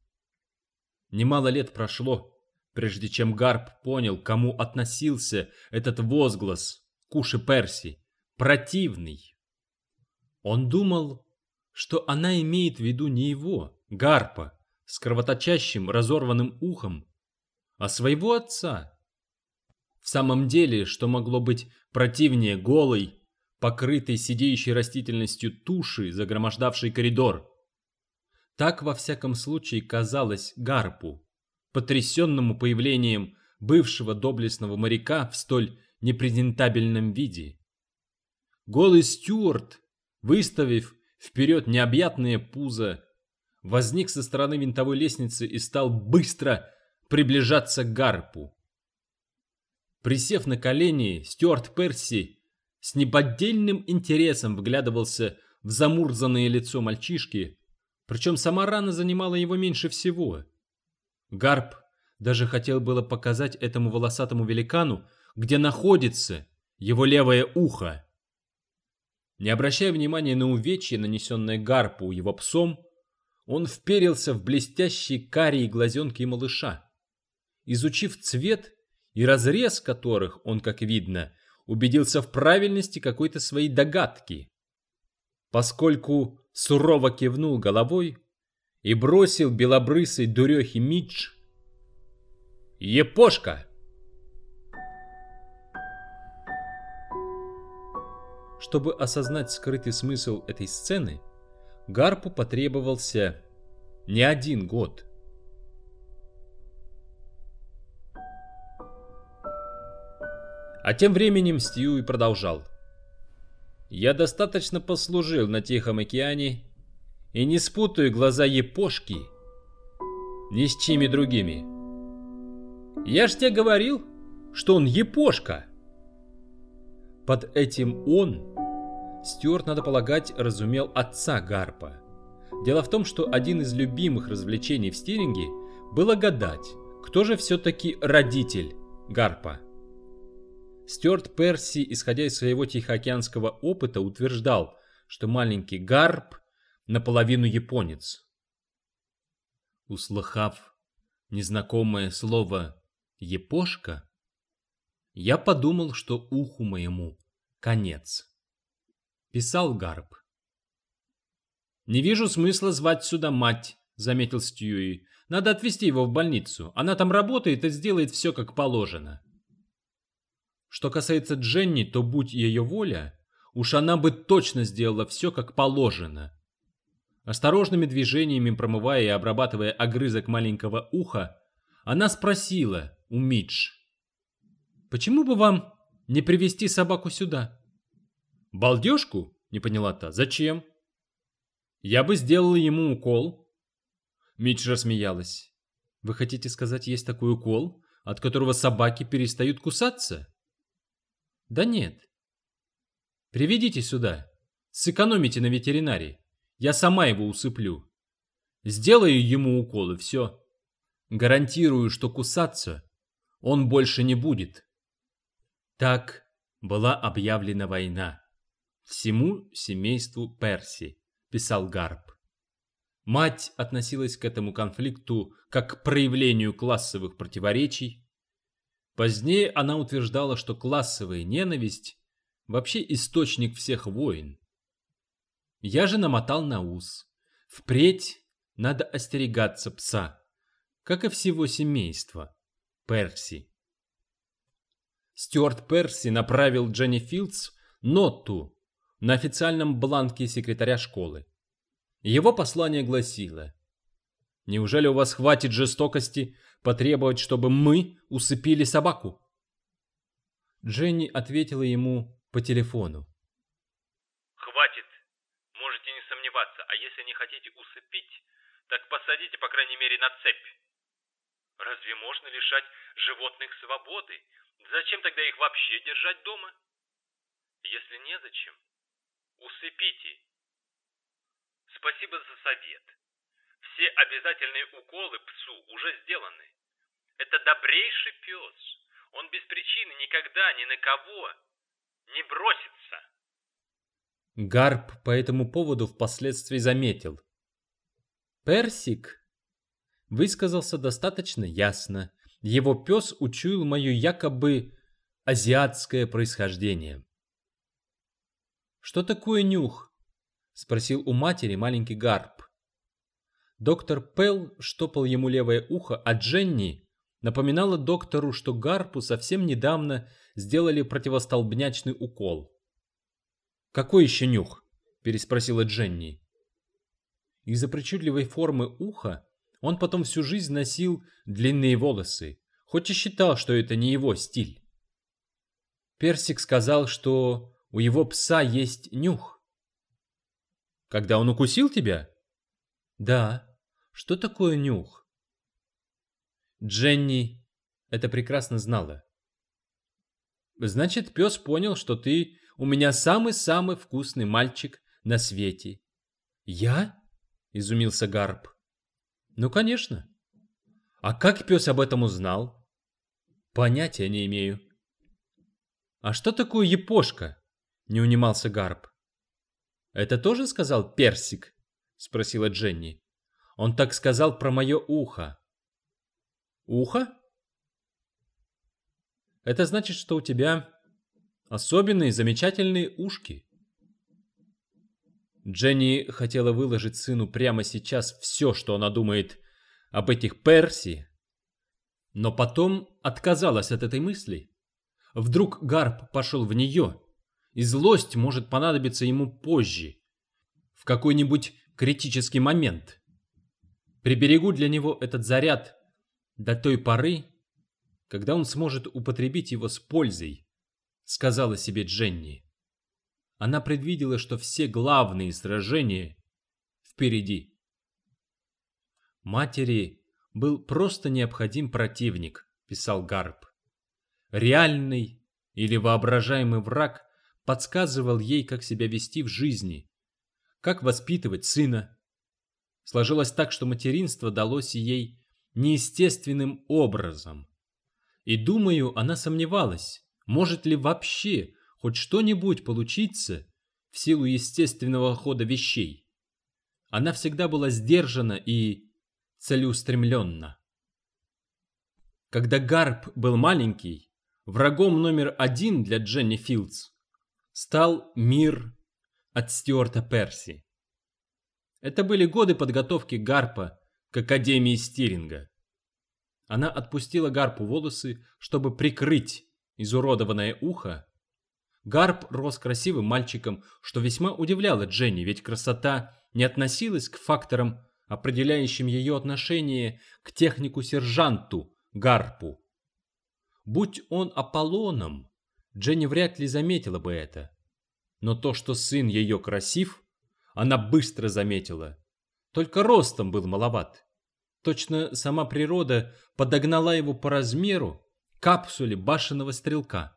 Немало лет прошло, прежде чем Гарп понял, к кому относился этот возглас Куши Перси. Противный. Он думал, что она имеет в виду не его, Гарпа, с кровоточащим разорванным ухом, а своего отца. В самом деле, что могло быть противнее голой, покрытой сидеющей растительностью туши, загромождавшей коридор? Так, во всяком случае, казалось Гарпу, потрясенному появлением бывшего доблестного моряка в столь непрезентабельном виде. Голый Стюарт, выставив вперед необъятное пузо, возник со стороны винтовой лестницы и стал быстро приближаться к Гарпу. Присев на колени, Стюарт Перси с неподдельным интересом вглядывался в замурзанное лицо мальчишки, причем сама рана занимала его меньше всего. Гарп даже хотел было показать этому волосатому великану, где находится его левое ухо. Не обращая внимания на увечье, нанесенное Гарпу его псом, он вперился в блестящие карие глазенки малыша. Изучив цвет и разрез которых он, как видно, убедился в правильности какой-то своей догадки, поскольку сурово кивнул головой и бросил белобрысой дурехе Мидж: «Епошка!» Чтобы осознать скрытый смысл этой сцены, Гарпу потребовался не 1 год. А тем временем Стьюи продолжал. «Я достаточно послужил на Тихом океане и не спутаю глаза Епошки ни с чьими другими. Я ж тебе говорил, что он Епошка!» Под этим «он» Стюарт, надо полагать, разумел отца Гарпа. Дело в том, что один из любимых развлечений в Стиринге было гадать, кто же все-таки родитель Гарпа. Стюарт Перси, исходя из своего тихоокеанского опыта, утверждал, что маленький Гарп наполовину японец. Услыхав незнакомое слово «епошка», я подумал, что уху моему конец. Писал Гарп. «Не вижу смысла звать сюда мать», — заметил Стьюи. «Надо отвезти его в больницу. Она там работает и сделает все как положено». Что касается Дженни, то, будь ее воля, уж она бы точно сделала все как положено. Осторожными движениями промывая и обрабатывая огрызок маленького уха, она спросила у Мидж: Почему бы вам не привести собаку сюда? Балдежку? Не поняла та. Зачем? Я бы сделала ему укол. Митч рассмеялась. Вы хотите сказать, есть такой укол, от которого собаки перестают кусаться? Да нет. Приведите сюда. Сэкономите на ветеринарии. Я сама его усыплю. Сделаю ему укол и все. Гарантирую, что кусаться он больше не будет. Так была объявлена война всему семейству Перси, писал Гарп. Мать относилась к этому конфликту как к проявлению классовых противоречий. Позднее она утверждала, что классовая ненависть вообще источник всех войн. Я же намотал на ус. Впредь надо остерегаться пса, как и всего семейства Перси. Стюарт Перси направил Дженни Филдс ноту на официальном бланке секретаря школы. Его послание гласило: «Неужели у вас хватит жестокости потребовать, чтобы мы усыпили собаку?» Дженни ответила ему по телефону:
«Хватит, можете не сомневаться, а если не хотите усыпить, так посадите, по крайней мере, на цепь. Разве можно лишать животных свободы? Зачем тогда их вообще держать дома? Если незачем, усыпите. Спасибо за совет. Все обязательные уколы псу уже сделаны. Это добрейший пес. Он без причины никогда ни на кого не бросится».
Гарп по этому поводу впоследствии заметил: Персик высказался достаточно ясно. Его пес учуял мое якобы азиатское происхождение. «Что такое нюх?» — спросил у матери маленький Гарп. Доктор Пелл штопал ему левое ухо, а Дженни напоминала доктору, что Гарпу совсем недавно сделали противостолбнячный укол. «Какой еще нюх?» — переспросила Дженни. Из-за причудливой формы уха он потом всю жизнь носил длинные волосы, хоть и считал, что это не его стиль. Персик сказал, что у его пса есть нюх. «Когда он укусил тебя?» «Да. Что такое нюх?» Дженни это прекрасно знала. «Значит, пес понял, что ты у меня самый-самый вкусный мальчик на свете». «Я?» — изумился Гарп. «Ну, конечно. А как пес об этом узнал?» «Понятия не имею». «А что такое япошка?» — не унимался Гарп. «Это тоже сказал Персик?» — спросила Дженни. «Он так сказал про мое ухо». «Ухо?» «Это значит, что у тебя особенные замечательные ушки». Дженни хотела выложить сыну прямо сейчас все, что она думает об этих Перси, но потом отказалась от этой мысли. Вдруг Гарп пошел в нее, и злость может понадобиться ему позже, в какой-нибудь критический момент. Приберегу для него этот заряд до той поры, когда он сможет употребить его с пользой, сказала себе Дженни. Она предвидела, что все главные сражения впереди. Матери был просто необходим противник, писал Гарп. Реальный или воображаемый враг подсказывал ей, как себя вести в жизни, как воспитывать сына. Сложилось так, что материнство далось ей неестественным образом. И, думаю, она сомневалась, может ли вообще хоть что-нибудь получиться в силу естественного хода вещей. Она всегда была сдержана и целеустремленна. Когда Гарп был маленький, врагом номер один для Дженни Филдс стал мир от Стюарта Перси. Это были годы подготовки Гарпа к Академии Стиринга. Она отпустила Гарпу волосы, чтобы прикрыть изуродованное ухо. Гарп рос красивым мальчиком, что весьма удивляло Дженни, ведь красота не относилась к факторам, определяющим ее отношение к технику-сержанту Гарпу. Будь он Аполлоном, Дженни вряд ли заметила бы это. Но то, что сын ее красив, она быстро заметила. Только ростом был маловат. Точно сама природа подогнала его по размеру к капсуле башенного стрелка.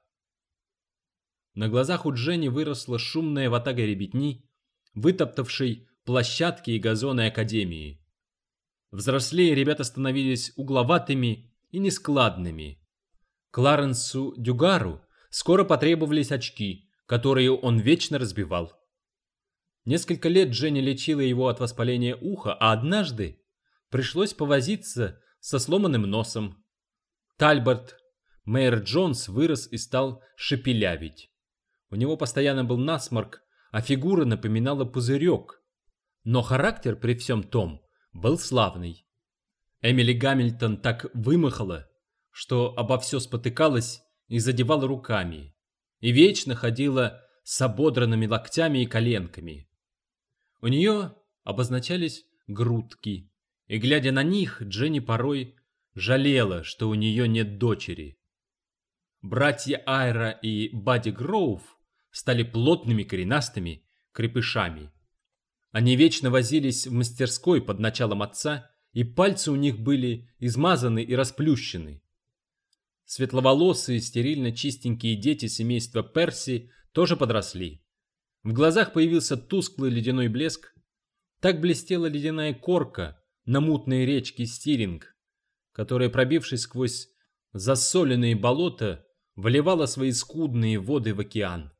На глазах у Дженни выросла шумная ватага ребятни, вытоптавшей площадки и газоны академии. Взрослее ребята становились угловатыми и нескладными. Кларенсу Дюгару скоро потребовались очки, которые он вечно разбивал. Несколько лет Дженни лечила его от воспаления уха, а однажды пришлось повозиться со сломанным носом. Тальбот Мэйр Джонс вырос и стал шепелявить. У него постоянно был насморк, а фигура напоминала пузырек. Но характер при всем том был славный. Эмили Гамильтон так вымахала, что обо все спотыкалась и задевала руками, и вечно ходила с ободранными локтями и коленками. У нее обозначались грудки, и, глядя на них, Дженни порой жалела, что у нее нет дочери. Братья Айра и Бадди Гроув стали плотными коренастыми крепышами. Они вечно возились в мастерской под началом отца, и пальцы у них были измазаны и расплющены. Светловолосые, стерильно чистенькие дети семейства Перси тоже подросли. В глазах появился тусклый ледяной блеск. Так блестела ледяная корка на мутной речке Стиринг, которая, пробившись сквозь засоленные болота, вливала свои скудные воды в океан.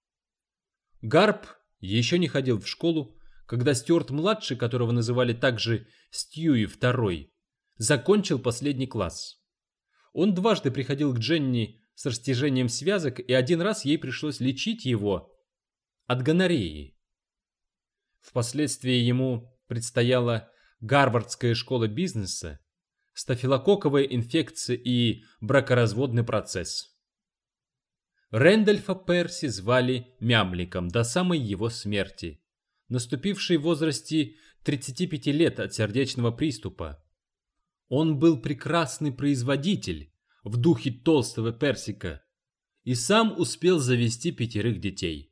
Гарп еще не ходил в школу, когда Стюарт-младший, которого называли также Стьюи II, закончил последний класс. Он дважды приходил к Дженни с растяжением связок, и один раз ей пришлось лечить его от гонореи. Впоследствии ему предстояла Гарвардская школа бизнеса, стафилококковая инфекция и бракоразводный процесс. Рэндольфа Перси звали Мямликом до самой его смерти, наступившей в возрасте 35 лет от сердечного приступа. Он был прекрасный производитель в духе толстого персика и сам успел завести 5 детей.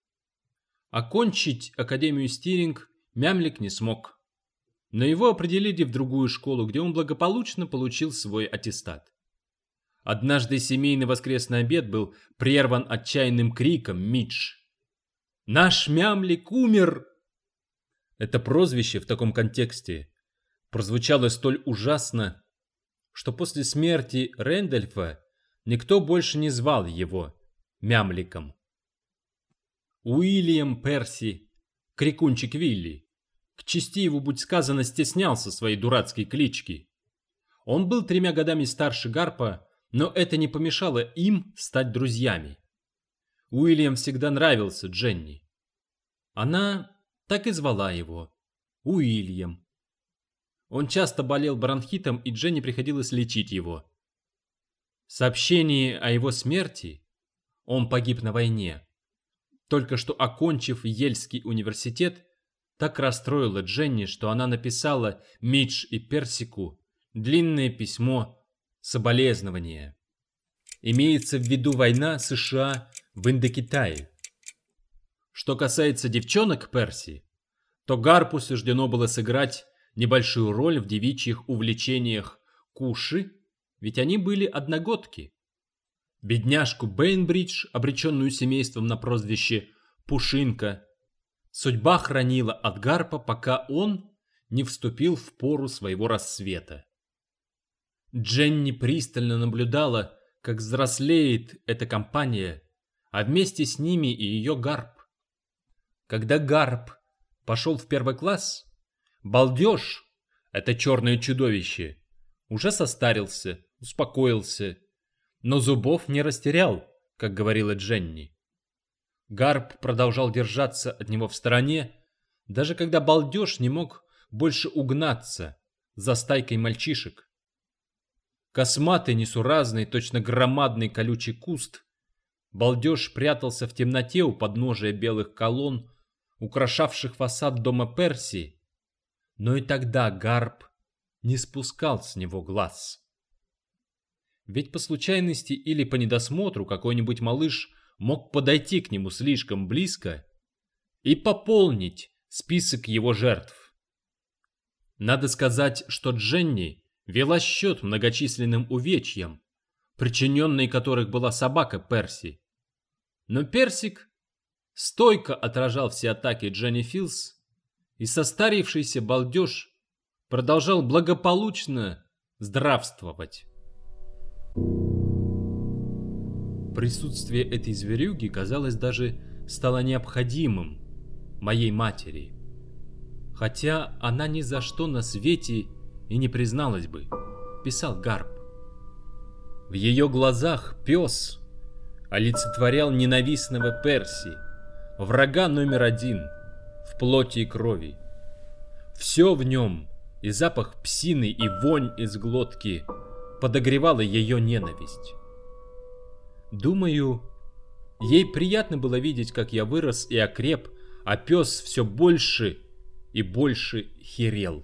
Окончить Академию Стиринг Мямлик не смог, но его определили в другую школу, где он благополучно получил свой аттестат. Однажды семейный воскресный обед был прерван отчаянным криком Мидж. «Наш Мямлик умер!» Это прозвище в таком контексте прозвучало столь ужасно, что после смерти Рэндольфа никто больше не звал его Мямликом. Уильям Перси, крикунчик Вилли, к чести его будь сказано, стеснялся своей дурацкой клички. Он был 3 годами старше Гарпа, но это не помешало им стать друзьями. Уильям всегда нравился Дженни. Она так и звала его Уильям. Он часто болел бронхитом, и Дженни приходилось лечить его. Сообщение о его смерти, он погиб на войне, только что окончив Ельский университет, так расстроило Дженни, что она написала Мидж и Персику длинное письмо соболезнования. Имеется в виду война США в Индокитае. Что касается девчонок Перси, то Гарпу суждено было сыграть небольшую роль в девичьих увлечениях Куши, ведь они были одногодки. Бедняжку Бейнбридж, обреченную семейством на прозвище Пушинка, судьба хранила от Гарпа, пока он не вступил в пору своего рассвета. Дженни пристально наблюдала, как взрослеет эта компания, а вместе с ними и ее Гарп. Когда Гарп пошел в 1 класс, балдеж, это черное чудовище, уже состарился, успокоился, но зубов не растерял, как говорила Дженни. Гарп продолжал держаться от него в стороне, даже когда балдеж не мог больше угнаться за стайкой мальчишек. Косматый, несуразный, точно громадный колючий куст, балдеж прятался в темноте у подножия белых колонн, украшавших фасад дома Перси, но и тогда Гарп не спускал с него глаз. Ведь по случайности или по недосмотру какой-нибудь малыш мог подойти к нему слишком близко и пополнить список его жертв. Надо сказать, что Дженни вела счет многочисленным увечьям, причиненной которых была собака Перси. Но Персик стойко отражал все атаки Дженни Филс, и состарившийся балдеж продолжал благополучно здравствовать. Присутствие этой зверюги, казалось, даже стало необходимым моей матери, хотя она ни за что на свете и не призналась бы, писал Гарп. В ее глазах пес олицетворял ненавистного Перси, врага номер один в плоти и крови. Все в нем, и запах псины, и вонь из глотки, подогревало ее ненависть. Думаю, ей приятно было видеть, как я вырос и окреп, а пес все больше и больше херел.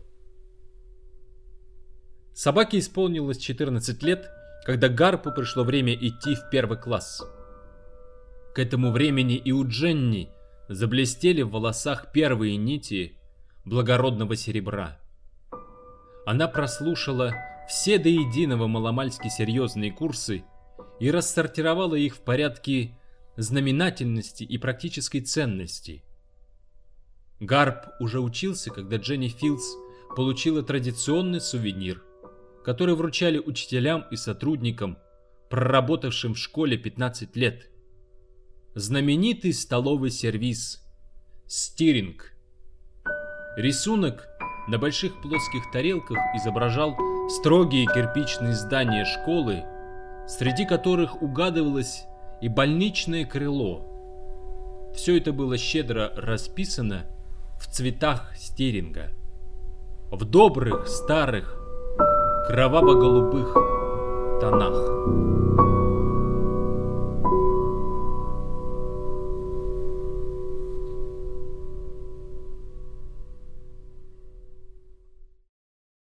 Собаке исполнилось 14 лет, когда Гарпу пришло время идти в 1 класс. К этому времени и у Дженни заблестели в волосах первые нити благородного серебра. Она прослушала все до единого маломальски серьезные курсы и рассортировала их в порядке знаменательности и практической ценности. Гарп уже учился, когда Дженни Филс получила традиционный сувенир, который вручали учителям и сотрудникам, проработавшим в школе 15 лет. Знаменитый столовый сервиз «Стиринг». Рисунок на больших плоских тарелках изображал строгие кирпичные здания школы, среди которых угадывалось и больничное крыло. Все это было щедро расписано в цветах стиринга, в добрых, старых, кроваво-голубых тонах.